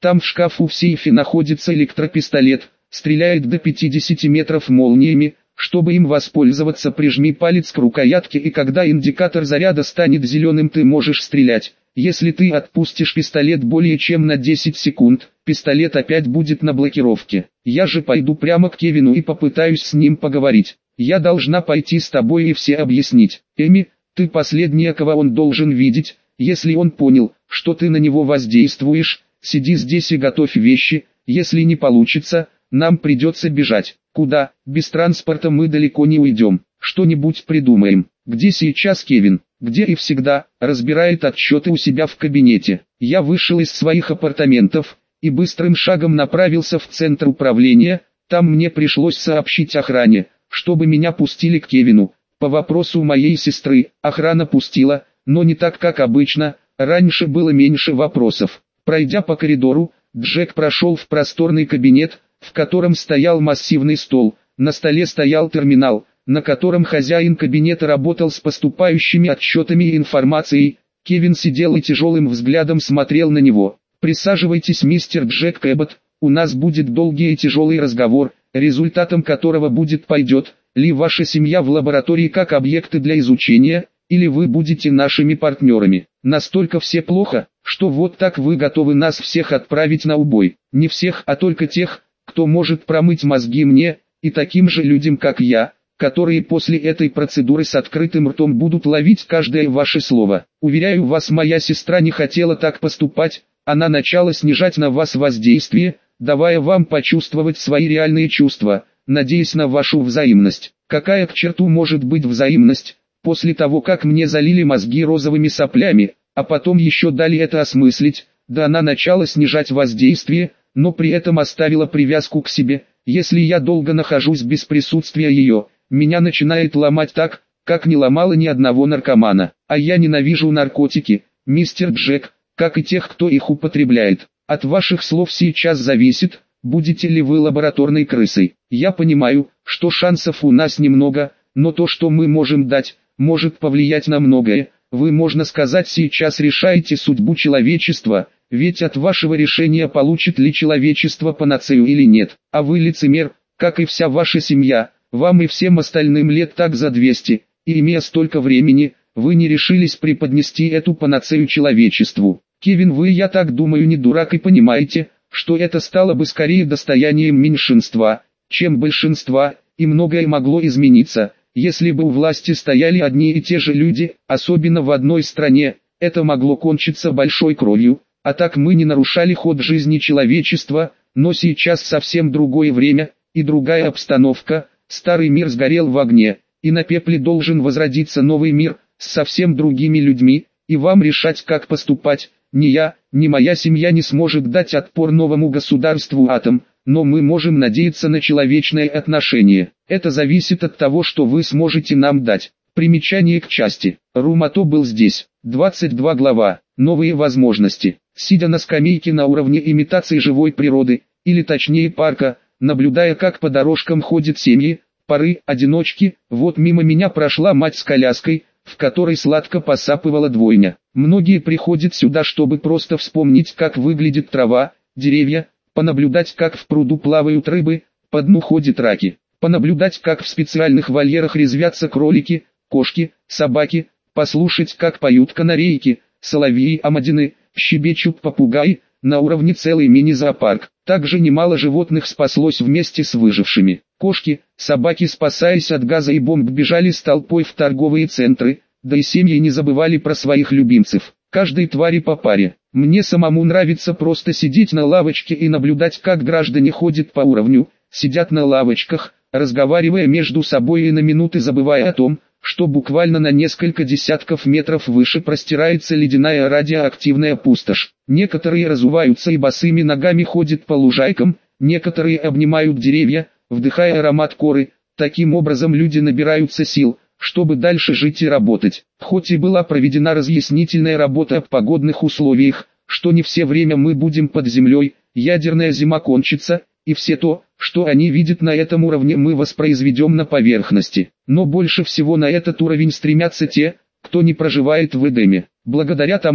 Там в шкафу в сейфе находится электропистолет, стреляет до 50 метров молниями. Чтобы им воспользоваться, прижми палец к рукоятке, и когда индикатор заряда станет зеленым, ты можешь стрелять. Если ты отпустишь пистолет более чем на 10 секунд, пистолет опять будет на блокировке. Я же пойду прямо к Кевину и попытаюсь с ним поговорить. Я должна пойти с тобой и все объяснить. Эми, ты последняя, кого он должен видеть. Если он понял, что ты на него воздействуешь, сиди здесь и готовь вещи. Если не получится, нам придется бежать. Куда? Без транспорта мы далеко не уйдем. Что-нибудь придумаем. Где сейчас Кевин? Где и всегда, разбирает отчеты у себя в кабинете. Я вышел из своих апартаментов и быстрым шагом направился в центр управления. Там мне пришлось сообщить охране, чтобы меня пустили к Кевину. По вопросу моей сестры, охрана пустила, но не так, как обычно. Раньше было меньше вопросов. Пройдя по коридору, Джек прошел в просторный кабинет, в котором стоял массивный стол. На столе стоял терминал, на котором хозяин кабинета работал с поступающими отчетами и информацией. Кевин сидел и тяжелым взглядом смотрел на него. «Присаживайтесь, мистер Джек Кэббот, у нас будет долгий и тяжелый разговор, результатом которого будет, пойдет ли ваша семья в лаборатории как объекты для изучения, или вы будете нашими партнерами. Настолько все плохо, что вот так вы готовы нас всех отправить на убой. Не всех, а только тех, кто может промыть мозги мне, и таким же людям, как я, которые после этой процедуры с открытым ртом будут ловить каждое ваше слово. Уверяю вас, моя сестра не хотела так поступать, она начала снижать на вас воздействие, давая вам почувствовать свои реальные чувства, надеясь на вашу взаимность. Какая к черту может быть взаимность, после того как мне залили мозги розовыми соплями, а потом еще дали это осмыслить? Да, она начала снижать воздействие, но при этом оставила привязку к себе. Если я долго нахожусь без присутствия ее, меня начинает ломать так, как не ломало ни одного наркомана. А я ненавижу наркотики, мистер Джек, как и тех, кто их употребляет. От ваших слов сейчас зависит, будете ли вы лабораторной крысой. Я понимаю, что шансов у нас немного, но то, что мы можем дать, может повлиять на многое. Вы, можно сказать, сейчас решаете судьбу человечества, ведь от вашего решения, получит ли человечество панацею или нет. А вы лицемер, как и вся ваша семья. Вам и всем остальным лет так за 200, и имея столько времени, вы не решились преподнести эту панацею человечеству. Кевин, вы, я так думаю, не дурак и понимаете, что это стало бы скорее достоянием меньшинства, чем большинства, и многое могло измениться, если бы у власти стояли одни и те же люди, особенно в одной стране. Это могло кончиться большой кровью, а так мы не нарушали ход жизни человечества, но сейчас совсем другое время и другая обстановка. Старый мир сгорел в огне, и на пепле должен возродиться новый мир, с совсем другими людьми, и вам решать, как поступать. Ни я, ни моя семья не сможет дать отпор новому государству атом, но мы можем надеяться на человечное отношение. Это зависит от того, что вы сможете нам дать. Примечание к части. Румато был здесь. 22 глава. Новые возможности. Сидя на скамейке на уровне имитации живой природы, или точнее парка, наблюдая, как по дорожкам ходят семьи, пары, одиночки, вот мимо меня прошла мать с коляской, в которой сладко посапывала двойня. Многие приходят сюда, чтобы просто вспомнить, как выглядит трава, деревья, понаблюдать, как в пруду плавают рыбы, по дну ходят раки, понаблюдать, как в специальных вольерах резвятся кролики, кошки, собаки, послушать, как поют канарейки, соловьи, амадины, щебечут попугаи. На уровне целый мини-зоопарк. Также немало животных спаслось вместе с выжившими. Кошки, собаки, спасаясь от газа и бомб, бежали с толпой в торговые центры, да и семьи не забывали про своих любимцев. Каждой твари по паре. Мне самому нравится просто сидеть на лавочке и наблюдать, как граждане ходят по уровню, сидят на лавочках, разговаривая между собой и на минуты забывая о том, что буквально на несколько десятков метров выше простирается ледяная радиоактивная пустошь. Некоторые разуваются и босыми ногами ходят по лужайкам, некоторые обнимают деревья, вдыхая аромат коры. Таким образом люди набираются сил, чтобы дальше жить и работать. Хоть и была проведена разъяснительная работа о погодных условиях, что не все время мы будем под землей, ядерная зима кончится, и все то, что они видят на этом уровне, мы воспроизведем на поверхности. Но больше всего на этот уровень стремятся те, кто не проживает в Эдеме. Благодаря тому,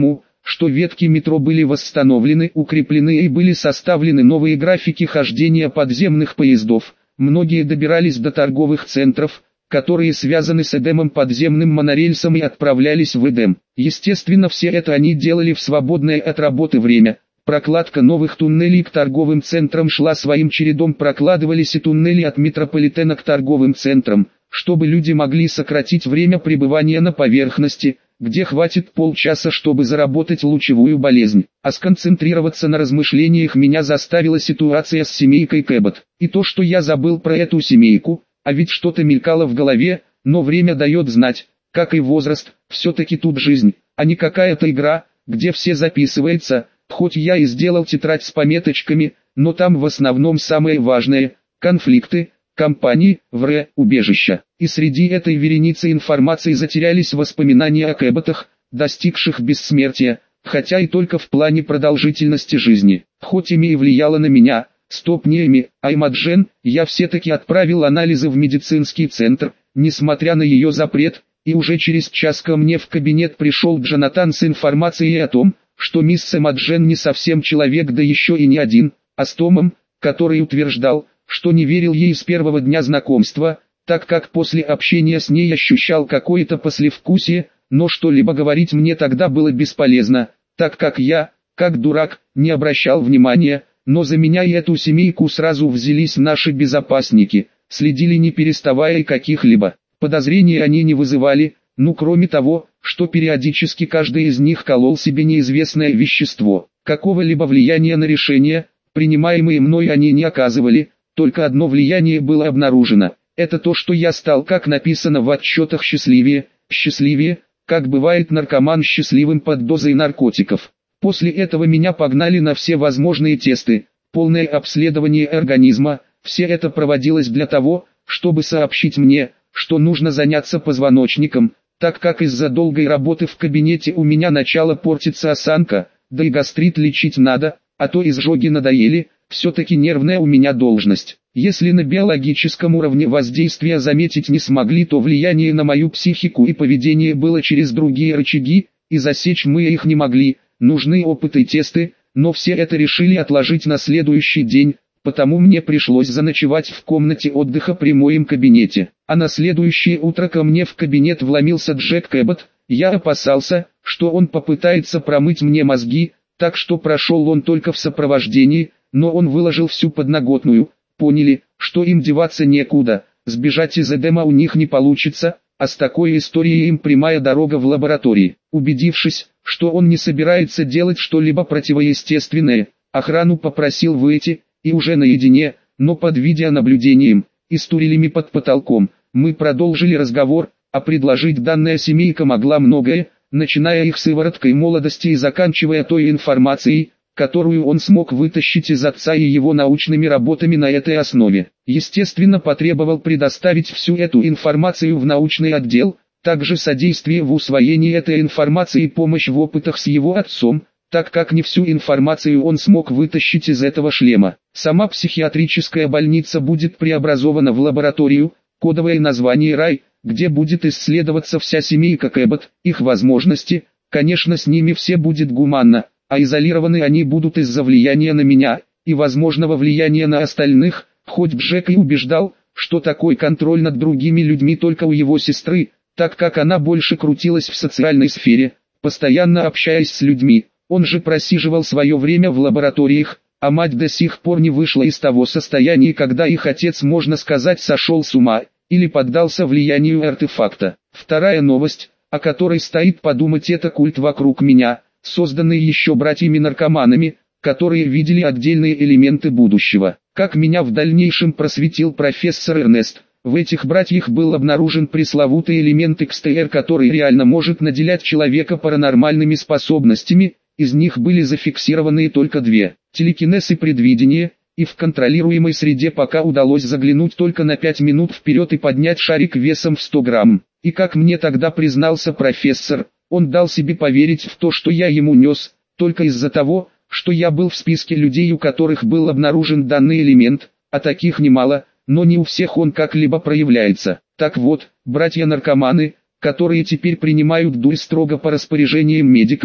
что ветки метро были восстановлены, укреплены и были составлены новые графики хождения подземных поездов. Многие добирались до торговых центров, которые связаны с Эдемом подземным монорельсом и отправлялись в Эдем. Естественно, все это они делали в свободное от работы время. Прокладка новых туннелей к торговым центрам шла своим чередом, прокладывались и туннели от метрополитена к торговым центрам, чтобы люди могли сократить время пребывания на поверхности, где хватит полчаса, чтобы заработать лучевую болезнь. А сконцентрироваться на размышлениях меня заставила ситуация с семейкой Кэббот. И то, что я забыл про эту семейку, а ведь что-то мелькало в голове, но время дает знать, как и возраст, все-таки тут жизнь, а не какая-то игра, где все записывается. Хоть я и сделал тетрадь с пометочками, но там в основном самое важное – конфликты, компании, убежища. И среди этой вереницы информации затерялись воспоминания о Кэбботах, достигших бессмертия, хотя и только в плане продолжительности жизни. Хоть ими и влияло на меня, стопниями, Аймаджен, я все-таки отправил анализы в медицинский центр, несмотря на ее запрет, и уже через час ко мне в кабинет пришел Джонатан с информацией о том, что мисс Аймаджен не совсем человек, да еще и не один, а с Томом, который утверждал, что не верил ей с первого дня знакомства, так как после общения с ней ощущал какое-то послевкусие, но что-либо говорить мне тогда было бесполезно, так как я, как дурак, не обращал внимания, но за меня и эту семейку сразу взялись наши безопасники, следили не переставая, и каких-либо подозрений они не вызывали, кроме того, что периодически каждый из них колол себе неизвестное вещество. Какого-либо влияния на решения, принимаемые мной, они не оказывали, только одно влияние было обнаружено. Это то, что я стал, как написано в отчетах, счастливее, как бывает наркоман счастливым под дозой наркотиков. После этого меня погнали на все возможные тесты, полное обследование организма. Все это проводилось для того, чтобы сообщить мне, что нужно заняться позвоночником, так как из-за долгой работы в кабинете у меня начала портиться осанка, да и гастрит лечить надо, а то изжоги надоели, все-таки нервная у меня должность. Если на биологическом уровне воздействия заметить не смогли, то влияние на мою психику и поведение было через другие рычаги, и засечь мы их не могли, нужны опыты и тесты, но все это решили отложить на следующий день, потому мне пришлось заночевать в комнате отдыха при моем кабинете. А на следующее утро ко мне в кабинет вломился Джек Кэббот. Я опасался, что он попытается промыть мне мозги, так что прошел он только в сопровождении, но он выложил всю подноготную. Поняли, что им деваться некуда, сбежать из Эдема у них не получится, а с такой историей им прямая дорога в лаборатории. Убедившись, что он не собирается делать что-либо противоестественное, охрану попросил выйти, и уже наедине, но под видеонаблюдением, и с турелями под потолком, мы продолжили разговор, а предложить данная семейка могла многое, начиная их сывороткой молодости и заканчивая той информацией, которую он смог вытащить из отца и его научными работами на этой основе. Естественно, потребовал предоставить всю эту информацию в научный отдел, также содействие в усвоении этой информации и помощь в опытах с его отцом, так как не всю информацию он смог вытащить из этого шлема. Сама психиатрическая больница будет преобразована в лабораторию, кодовое название «Рай», где будет исследоваться вся семейка Кэббот, их возможности, конечно, с ними все будет гуманно, а изолированы они будут из-за влияния на меня, и возможного влияния на остальных, хоть Джек и убеждал, что такой контроль над другими людьми только у его сестры, так как она больше крутилась в социальной сфере, постоянно общаясь с людьми. Он же просиживал свое время в лабораториях, а мать до сих пор не вышла из того состояния, когда их отец, можно сказать, сошел с ума, или поддался влиянию артефакта. Вторая новость, о которой стоит подумать, это культ вокруг меня, созданный еще братьями-наркоманами, которые видели отдельные элементы будущего. Как меня в дальнейшем просветил профессор Эрнест, в этих братьях был обнаружен пресловутый элемент XTR, который реально может наделять человека паранормальными способностями. Из них были зафиксированы только две – телекинез и предвидение, и в контролируемой среде пока удалось заглянуть только на 5 минут вперед и поднять шарик весом в 100 грамм. И как мне тогда признался профессор, он дал себе поверить в то, что я ему нес, только из-за того, что я был в списке людей, у которых был обнаружен данный элемент, а таких немало, но не у всех он как-либо проявляется. Так вот, братья-наркоманы, которые теперь принимают дурь строго по распоряжениям медиков,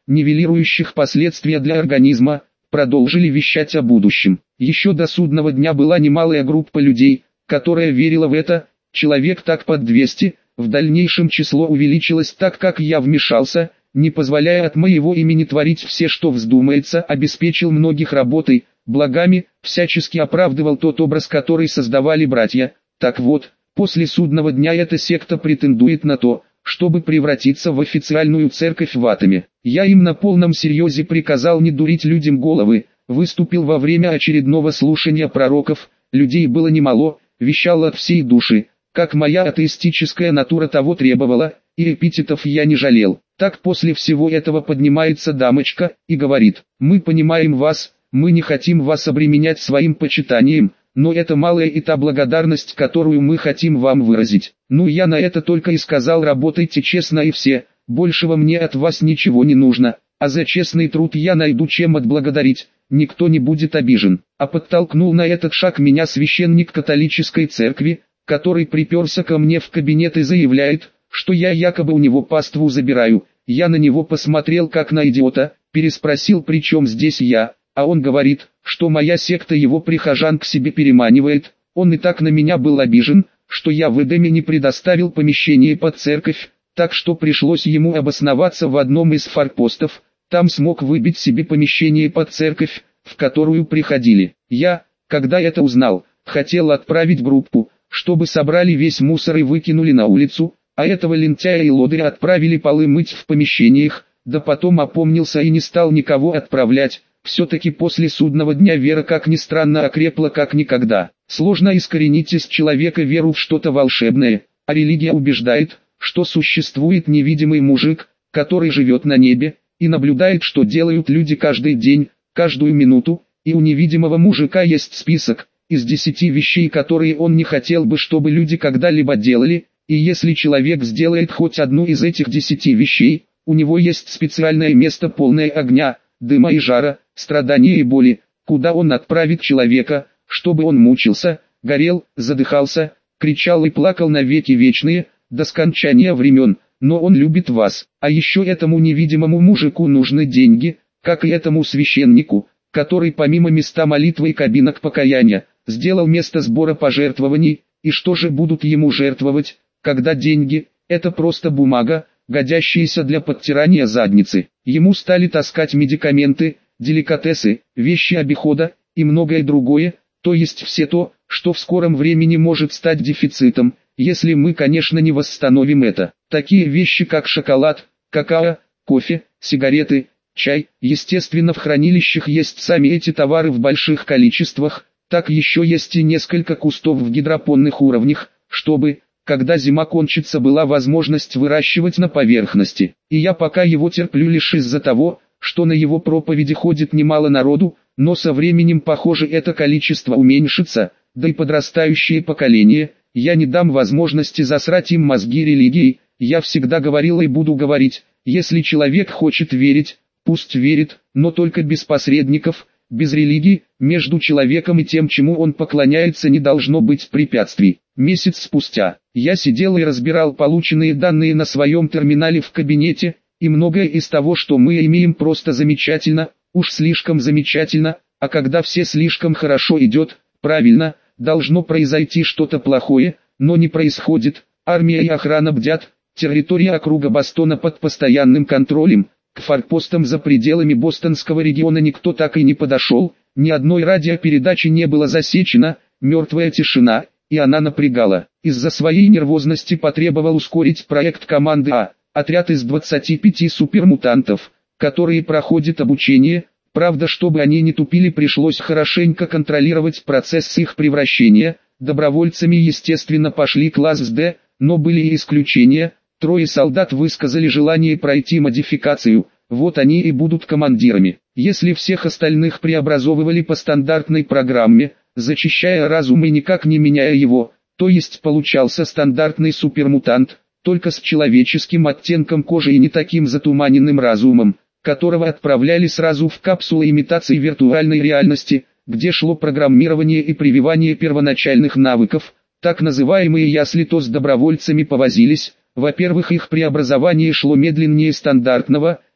нивелирующих последствия для организма, продолжили вещать о будущем. Еще до судного дня была немалая группа людей, которая верила в это, человек так под 200, в дальнейшем число увеличилось так как я вмешался, не позволяя от моего имени творить все что вздумается, обеспечил многих работой, благами, всячески оправдывал тот образ, который создавали братья. Так вот, после судного дня эта секта претендует на то, чтобы превратиться в официальную церковь в атоме. Я им на полном серьезе приказал не дурить людям головы, выступил во время очередного слушания пророков, людей было немало, вещал от всей души, как моя атеистическая натура того требовала, и эпитетов я не жалел. Так после всего этого поднимается дамочка и говорит: «Мы понимаем вас, мы не хотим вас обременять своим почитанием, но это малая и та благодарность, которую мы хотим вам выразить». Ну я на это только и сказал: работайте честно и все, большего мне от вас ничего не нужно, а за честный труд я найду чем отблагодарить, никто не будет обижен. А подтолкнул на этот шаг меня священник католической церкви, который приперся ко мне в кабинет и заявляет, что я якобы у него паству забираю. Я на него посмотрел как на идиота, переспросил, при чем здесь я, а он говорит, что моя секта его прихожан к себе переманивает. Он и так на меня был обижен, что я в Эдеме не предоставил помещение под церковь, так что пришлось ему обосноваться в одном из форпостов, там смог выбить себе помещение под церковь, в которую приходили. Я, когда это узнал, хотел отправить группу, чтобы собрали весь мусор и выкинули на улицу, а этого лентяя и лодыря отправили полы мыть в помещениях, да потом опомнился и не стал никого отправлять. Все-таки после судного дня вера, как ни странно, окрепла как никогда. Сложно искоренить из человека веру в что-то волшебное, а религия убеждает, что существует невидимый мужик, который живет на небе, и наблюдает, что делают люди каждый день, каждую минуту, и у невидимого мужика есть список из 10 вещей, которые он не хотел бы, чтобы люди когда-либо делали, и если человек сделает хоть одну из этих 10 вещей, у него есть специальное место, полное огня, дыма и жара, страдания и боли, куда он отправит человека, чтобы он мучился, горел, задыхался, кричал и плакал навеки вечные, до скончания времен. Но он любит вас, а еще этому невидимому мужику нужны деньги, как и этому священнику, который помимо места молитвы и кабинок покаяния, сделал место сбора пожертвований. И что же будут ему жертвовать, когда деньги – это просто бумага, годящаяся для подтирания задницы. Ему стали таскать медикаменты, деликатесы, вещи обихода и многое другое, то есть все то, что в скором времени может стать дефицитом, если мы, конечно, не восстановим это. Такие вещи как шоколад, какао, кофе, сигареты, чай. Естественно, в хранилищах есть сами эти товары в больших количествах, так еще есть и несколько кустов в гидропонных уровнях, чтобы, когда зима кончится, была возможность выращивать на поверхности. И я пока его терплю лишь из-за того, что на его проповеди ходит немало народу, но со временем, похоже, это количество уменьшится, да и подрастающее поколение, я не дам возможности засрать им мозги религией. Я всегда говорил и буду говорить, если человек хочет верить, пусть верит, но только без посредников, без религии, между человеком и тем, чему он поклоняется, не должно быть препятствий. Месяц спустя, я сидел и разбирал полученные данные на своем терминале в кабинете, и многое из того, что мы имеем, просто замечательно, уж слишком замечательно, а когда все слишком хорошо идет, правильно, должно произойти что-то плохое, но не происходит. Армия и охрана бдят, территория округа Бостона под постоянным контролем, к форпостам за пределами бостонского региона никто так и не подошел, ни одной радиопередачи не было засечено, мертвая тишина, и она напрягала. Из-за своей нервозности потребовал ускорить проект команды А, отряд из 25 супермутантов, которые проходят обучение. Правда, чтобы они не тупили, пришлось хорошенько контролировать процесс их превращения. Добровольцами, естественно, пошли класс D, но были и исключения. 3 солдат высказали желание пройти модификацию, вот они и будут командирами. Если всех остальных преобразовывали по стандартной программе, зачищая разум и никак не меняя его, то есть получался стандартный супермутант, только с человеческим оттенком кожи и не таким затуманенным разумом, которого отправляли сразу в капсулы имитации виртуальной реальности, где шло программирование и прививание первоначальных навыков, так называемые ясли. То с добровольцами повозились. Во-первых, их преобразование шло медленнее стандартного,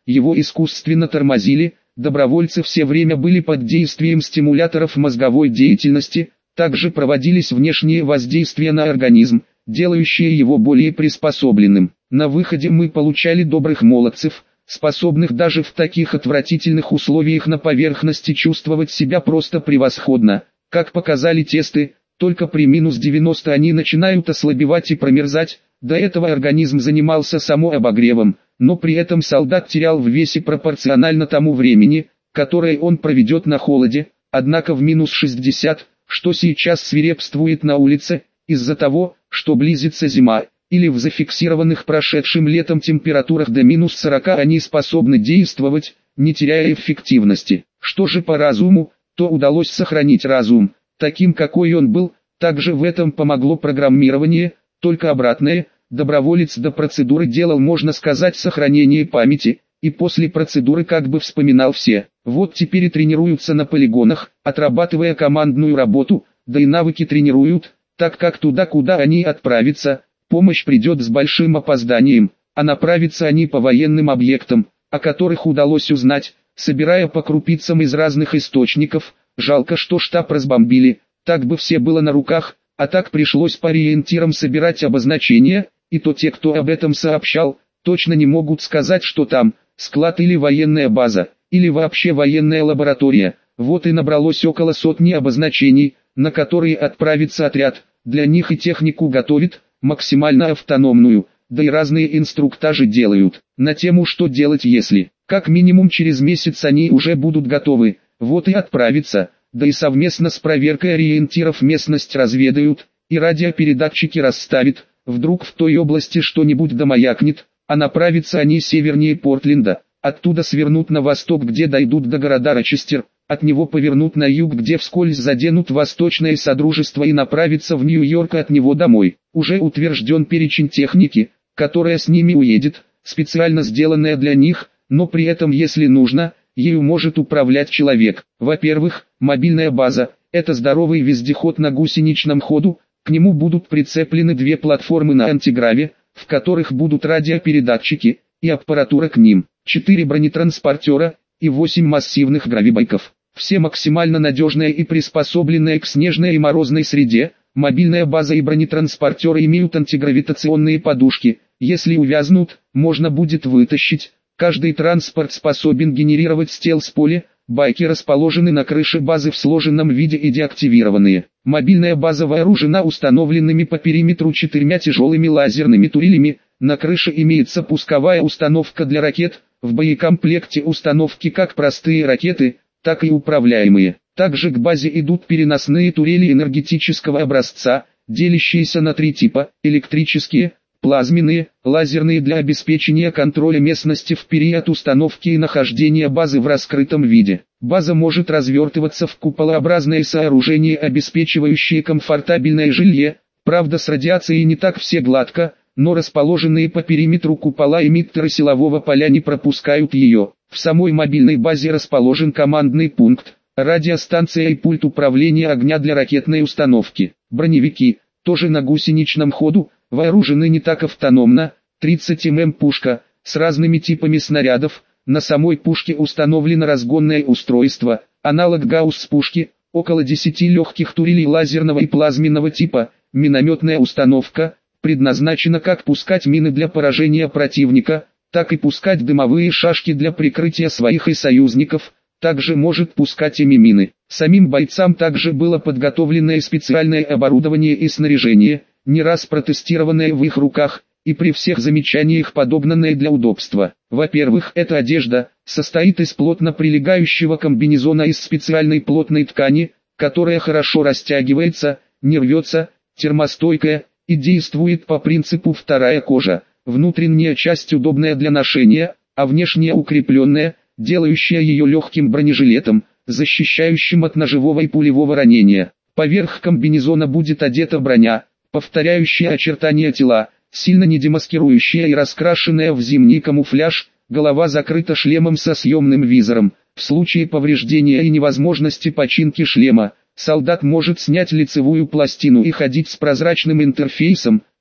его искусственно тормозили, добровольцы все время были под действием стимуляторов мозговой деятельности, также проводились внешние воздействия на организм, делающие его более приспособленным. На выходе мы получали добрых молодцев, способных даже в таких отвратительных условиях на поверхности чувствовать себя просто превосходно. Как показали тесты, только при минус 90 они начинают ослабевать и промерзать. До этого организм занимался самообогревом, но при этом солдат терял в весе пропорционально тому времени, которое он проведет на холоде. Однако в минус 60, что сейчас свирепствует на улице, из-за того, что близится зима, или в зафиксированных прошедшим летом температурах до минус 40 они способны действовать, не теряя эффективности. Что же по разуму, то удалось сохранить разум, таким какой он был. Также в этом помогло программирование, только обратное. Доброволец до процедуры делал, можно сказать, сохранение памяти, и после процедуры как бы вспоминал все. Вот теперь и тренируются на полигонах, отрабатывая командную работу, да и навыки тренируют, так как туда, куда они отправятся, помощь придет с большим опозданием, а направятся они по военным объектам, о которых удалось узнать, собирая по крупицам из разных источников. Жалко, что штаб разбомбили, так бы все было на руках, а так пришлось по ориентирам собирать обозначения, и то те, кто об этом сообщал, точно не могут сказать, что там склад или военная база, или вообще военная лаборатория. Вот и набралось около сотни обозначений, на которые отправится отряд. Для них и технику готовят, максимально автономную, да и разные инструктажи делают, на тему что делать если. Как минимум через месяц они уже будут готовы, вот и отправятся, да и совместно с проверкой ориентиров местность разведают, и радиопередатчики расставят, вдруг в той области что-нибудь домаякнет, а направятся они севернее Портленда, оттуда свернут на восток, где дойдут до города Рочестер, от него повернут на юг, где вскользь заденут Восточное Содружество и направятся в Нью-Йорк, от него домой. Уже утвержден перечень техники, которая с ними уедет, специально сделанная для них, но при этом, если нужно, ею может управлять человек. Во-первых, мобильная база – это здоровый вездеход на гусеничном ходу, к нему будут прицеплены две платформы на антиграве, в которых будут радиопередатчики и аппаратура к ним, 4 бронетранспортера и 8 массивных гравибайков. Все максимально надежные и приспособленные к снежной и морозной среде. Мобильная база и бронетранспортеры имеют антигравитационные подушки, если увязнут, можно будет вытащить. Каждый транспорт способен генерировать стелс-поле, байки расположены на крыше базы в сложенном виде и деактивированные. Мобильная база вооружена установленными по периметру 4 тяжелыми лазерными турелями, на крыше имеется пусковая установка для ракет, в боекомплекте установки как простые ракеты, так и управляемые. Также к базе идут переносные турели энергетического образца, делящиеся на 3 типа: электрические, плазменные, лазерные для обеспечения контроля местности в период установки и нахождения базы в раскрытом виде. База может развертываться в куполообразное сооружение, обеспечивающее комфортабельное жилье, правда с радиацией не так все гладко, но расположенные по периметру купола эмиттеры силового поля не пропускают ее. В самой мобильной базе расположен командный пункт, радиостанция и пульт управления огня для ракетной установки. Броневики, тоже на гусеничном ходу, вооружены не так автономно, 30 мм пушка, с разными типами снарядов, на самой пушке установлено разгонное устройство, аналог гаусс-пушки, около 10 легких турелей лазерного и плазменного типа, минометная установка, предназначена как пускать мины для поражения противника, так и пускать дымовые шашки для прикрытия своих и союзников, также может пускать ими мины. Самим бойцам также было подготовлено и специальное оборудование и снаряжение, не раз протестированное в их руках, и при всех замечаниях подогнанное для удобства. Во-первых, эта одежда состоит из плотно прилегающего комбинезона из специальной плотной ткани, которая хорошо растягивается, не рвется, термостойкая и действует по принципу вторая кожа. Внутренняя часть удобная для ношения, а внешняя укрепленная, делающая ее легким бронежилетом, защищающим от ножевого и пулевого ранения. Поверх комбинезона будет одета броня, повторяющая очертания тела, сильно не демаскирующая и раскрашенная в зимний камуфляж, голова закрыта шлемом со съемным визором. В случае повреждения и невозможности починки шлема, солдат может снять лицевую пластину и ходить с прозрачным интерфейсом,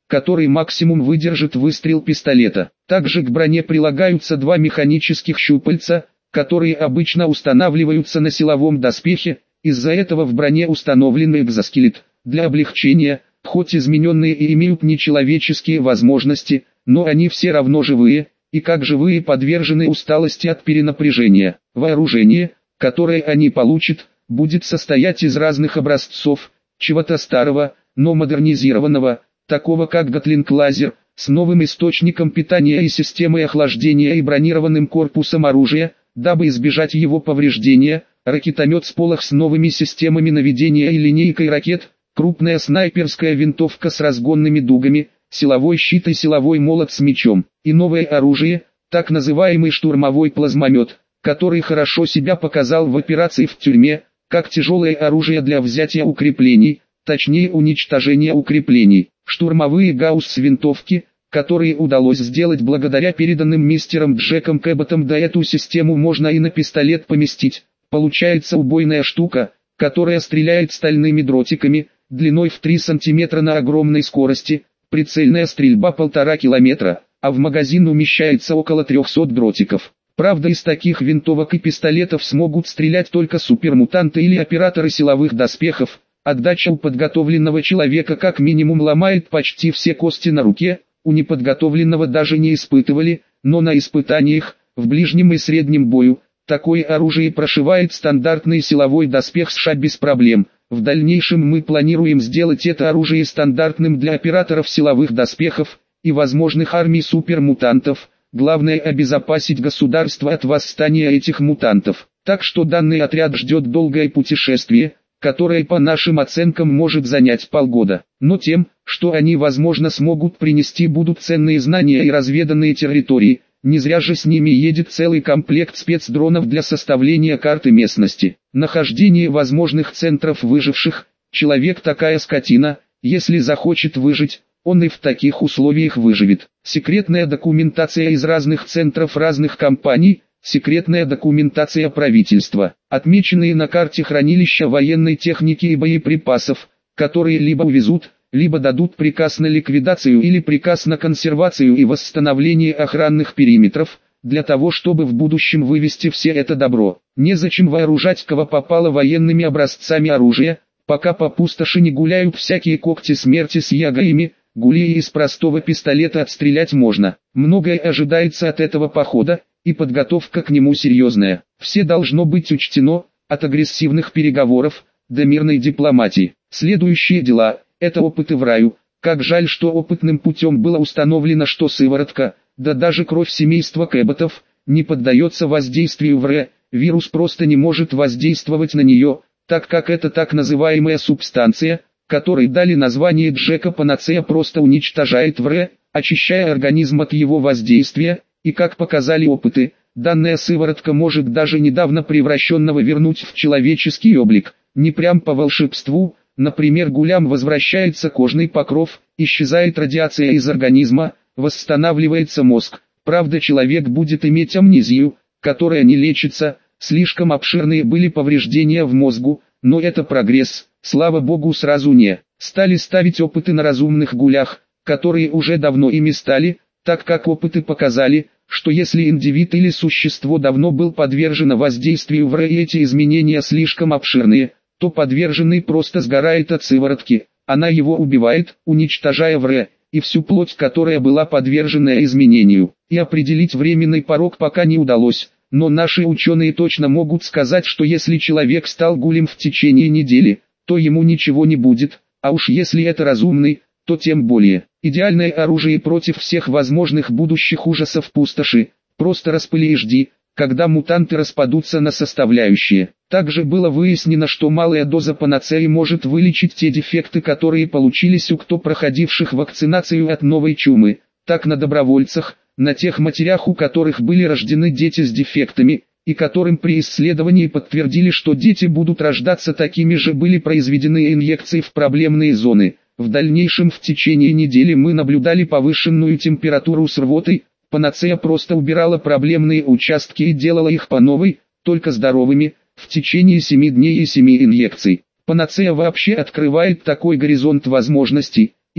который максимум выдержит выстрел пистолета. Также к броне прилагаются два механических щупальца, которые обычно устанавливаются на силовом доспехе, из-за этого в броне установлен экзоскелет. Для облегчения, хоть измененные и имеют нечеловеческие возможности, но они все равно живые, и как живые подвержены усталости от перенапряжения. Вооружение, которое они получат, будет состоять из разных образцов, чего-то старого, но модернизированного, такого как Гатлинг-лазер, с новым источником питания и системой охлаждения и бронированным корпусом оружия, дабы избежать его повреждения, ракетомет-сполох с новыми системами наведения и линейкой ракет, крупная снайперская винтовка с разгонными дугами, силовой щит и силовой молот с мечом, и новое оружие, так называемый штурмовой плазмомет, который хорошо себя показал в операции в тюрьме, как тяжелое оружие для взятия укреплений, точнее уничтожения укреплений. Штурмовые гаусс-винтовки, которые удалось сделать благодаря переданным мистером Джеком Кэбботом, да эту систему можно и на пистолет поместить. Получается убойная штука, которая стреляет стальными дротиками, длиной в 3 см на огромной скорости, прицельная стрельба 1,5 километра, а в магазин умещается около 300 дротиков. Правда, из таких винтовок и пистолетов смогут стрелять только супермутанты или операторы силовых доспехов. Отдача у подготовленного человека как минимум ломает почти все кости на руке, у неподготовленного даже не испытывали, но на испытаниях, в ближнем и среднем бою, такое оружие прошивает стандартный силовой доспех США без проблем. В дальнейшем мы планируем сделать это оружие стандартным для операторов силовых доспехов и возможных армий супермутантов. Главное обезопасить государство от восстания этих мутантов. Так что данный отряд ждет долгое путешествие, которое по нашим оценкам может занять полгода. Но тем, что они возможно смогут принести, будут ценные знания и разведанные территории. Не зря же с ними едет целый комплект спецдронов для составления карты местности. Нахождение возможных центров выживших. Человек такая скотина, если захочет выжить, он и в таких условиях выживет. Секретная документация из разных центров разных компаний, секретная документация правительства, отмеченные на карте хранилища военной техники и боеприпасов, которые либо увезут, либо дадут приказ на ликвидацию или приказ на консервацию и восстановление охранных периметров, для того чтобы в будущем вывести все это добро. Незачем вооружать кого попало военными образцами оружия, пока по пустоши не гуляют всякие когти смерти с ягаями. Гулей из простого пистолета отстрелять можно. Многое ожидается от этого похода, и подготовка к нему серьезная. Все должно быть учтено, от агрессивных переговоров до мирной дипломатии. Следующие дела – это опыты в раю. Как жаль, что опытным путем было установлено, что сыворотка, да даже кровь семейства Кэбботов, не поддается воздействию в РЭ. Вирус просто не может воздействовать на нее, так как это так называемая субстанция, которой дали название Джека Панацея, просто уничтожает ВРЭ, очищая организм от его воздействия, и как показали опыты, данная сыворотка может даже недавно превращенного вернуть в человеческий облик, не прям по волшебству, например, гулям возвращается кожный покров, исчезает радиация из организма, восстанавливается мозг, правда человек будет иметь амнезию, которая не лечится, слишком обширные были повреждения в мозгу, но это прогресс. Слава богу, сразу не стали ставить опыты на разумных гулях, которые уже давно ими стали, так как опыты показали, что если индивид или существо давно был подвержено воздействию ВРЭ и эти изменения слишком обширные, то подверженный просто сгорает от сыворотки, она его убивает, уничтожая ВРЭ, и всю плоть, которая была подвержена изменению, и определить временный порог пока не удалось. Но наши ученые точно могут сказать, что если человек стал гулем в течение недели, то ему ничего не будет, а уж если это разумный, то тем более. Идеальное оружие против всех возможных будущих ужасов пустоши, просто распыли и жди, когда мутанты распадутся на составляющие. Также было выяснено, что малая доза панацеи может вылечить те дефекты, которые получились у кто проходивших вакцинацию от новой чумы. Так на добровольцах, на тех матерях, у которых были рождены дети с дефектами, и которым при исследовании подтвердили, что дети будут рождаться такими же, были произведены инъекции в проблемные зоны. В дальнейшем в течение недели мы наблюдали повышенную температуру с рвотой, панацея просто убирала проблемные участки и делала их по новой, только здоровыми, в течение 7 дней и 7 инъекций. Панацея вообще открывает такой горизонт возможностей,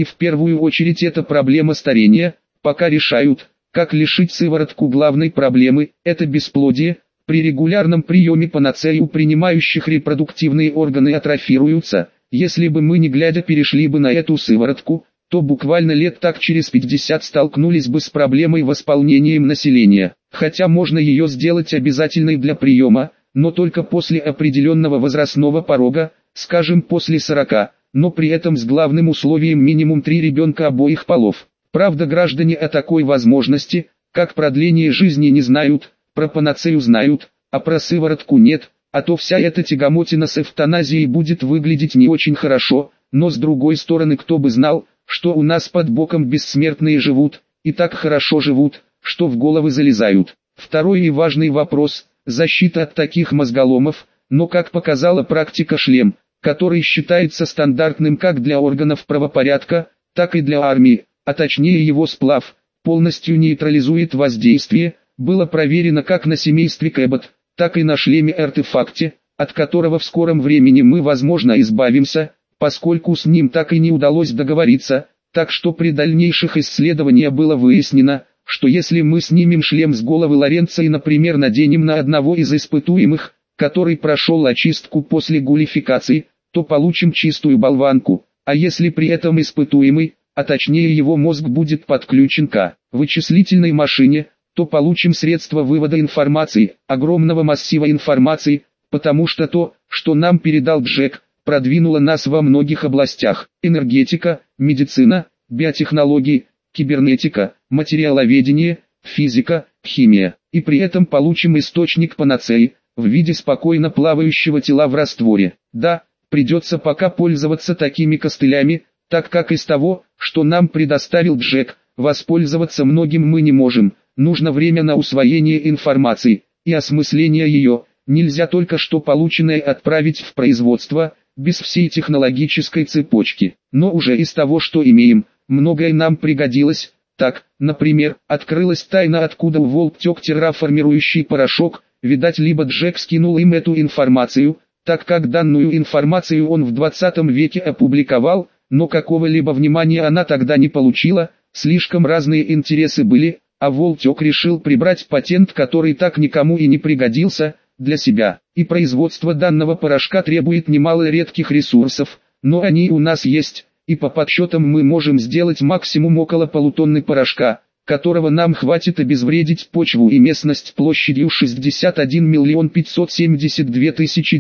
И в первую очередь это проблема старения, пока решают, как лишить сыворотку главной проблемы, это бесплодие. При регулярном приеме панацеи у принимающих репродуктивные органы атрофируются. Если бы мы не глядя перешли бы на эту сыворотку, то буквально лет так через 50 столкнулись бы с проблемой восполнением населения. Хотя можно ее сделать обязательной для приема, но только после определенного возрастного порога, скажем после 40, но при этом с главным условием минимум 3 ребенка обоих полов. Правда, граждане о такой возможности, как продление жизни, не знают, про панацею знают, а про сыворотку нет, а то вся эта тягомотина с эвтаназией будет выглядеть не очень хорошо, но с другой стороны, кто бы знал, что у нас под боком бессмертные живут, и так хорошо живут, что в головы залезают. Второй и важный вопрос – защита от таких мозголомов, но как показала практика, шлем, который считается стандартным как для органов правопорядка, так и для армии, а точнее его сплав, полностью нейтрализует воздействие, было проверено как на семействе Кэббот, так и на шлеме-артефакте, от которого в скором времени мы возможно избавимся, поскольку с ним так и не удалось договориться, так что при дальнейших исследованиях было выяснено, что если мы снимем шлем с головы Лоренца и, например, наденем на одного из испытуемых, который прошел очистку после гулификации, то получим чистую болванку, а если при этом испытуемый, а точнее его мозг будет подключен к вычислительной машине, то получим средства вывода информации, огромного массива информации, потому что то, что нам передал Джек, продвинуло нас во многих областях: энергетика, медицина, биотехнологии, кибернетика, материаловедение, физика, химия. И при этом получим источник панацеи, в виде спокойно плавающего тела в растворе. Да, придется пока пользоваться такими костылями, так как из того, что нам предоставил Джек, воспользоваться многим мы не можем. Нужно время на усвоение информации и осмысление ее. Нельзя только что полученное отправить в производство, без всей технологической цепочки. Но уже из того, что имеем, многое нам пригодилось. Так, например, открылась тайна, откуда у Волк тек терраформирующий порошок. Видать, либо Джек скинул им эту информацию, так как данную информацию он в 20 веке опубликовал, но какого-либо внимания она тогда не получила, слишком разные интересы были, а Волтек решил прибрать патент, который так никому и не пригодился, для себя. И производство данного порошка требует немало редких ресурсов, но они у нас есть, и по подсчетам мы можем сделать максимум около полутонны порошка, которого нам хватит обезвредить почву и местность площадью 61 572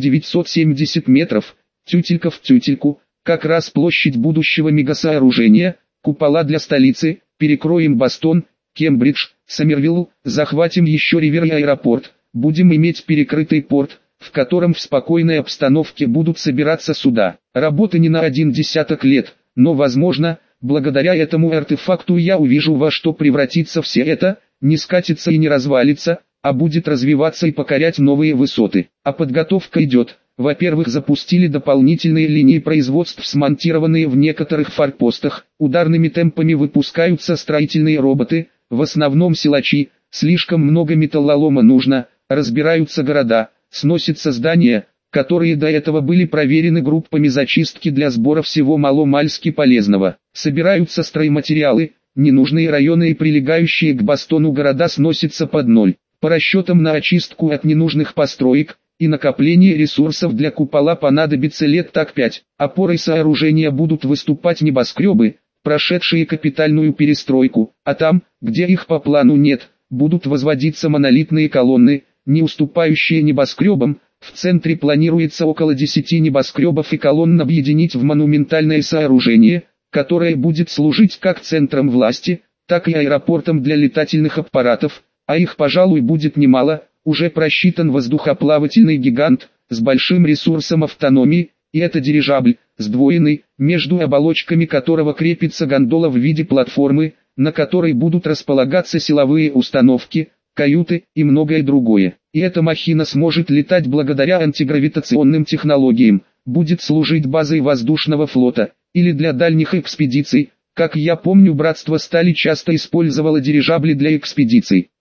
970 метров, тютелька в тютельку, как раз площадь будущего мегасооружения, купола для столицы, перекроем Бостон, Кембридж, Сомервилл, захватим еще Ривер и аэропорт, будем иметь перекрытый порт, в котором в спокойной обстановке будут собираться суда. Работа не на 10 лет, но возможно, благодаря этому артефакту я увижу, во что превратится все это, не скатится и не развалится, а будет развиваться и покорять новые высоты. А подготовка идет. Во-первых, запустили дополнительные линии производств, смонтированные в некоторых форпостах, ударными темпами выпускаются строительные роботы, в основном силачи, слишком много металлолома нужно, разбираются города, сносятся здания, которые до этого были проверены группами зачистки для сбора всего маломальски полезного. Собираются стройматериалы, ненужные районы и прилегающие к Бостону города сносятся под ноль. По расчетам на очистку от ненужных построек и накопление ресурсов для купола понадобится лет так 5. Опорой сооружения будут выступать небоскребы, прошедшие капитальную перестройку, а там, где их по плану нет, будут возводиться монолитные колонны, не уступающие небоскребам. В центре планируется около 10 небоскребов и колонн объединить в монументальное сооружение, которое будет служить как центром власти, так и аэропортом для летательных аппаратов, а их, пожалуй, будет немало. Уже просчитан воздухоплавательный гигант, с большим ресурсом автономии, и это дирижабль, сдвоенный, между оболочками которого крепится гондола в виде платформы, на которой будут располагаться силовые установки, каюты и многое другое. И эта махина сможет летать благодаря антигравитационным технологиям, будет служить базой воздушного флота, или для дальних экспедиций. Как я помню, Братство Стали часто использовало дирижабли для экспедиций.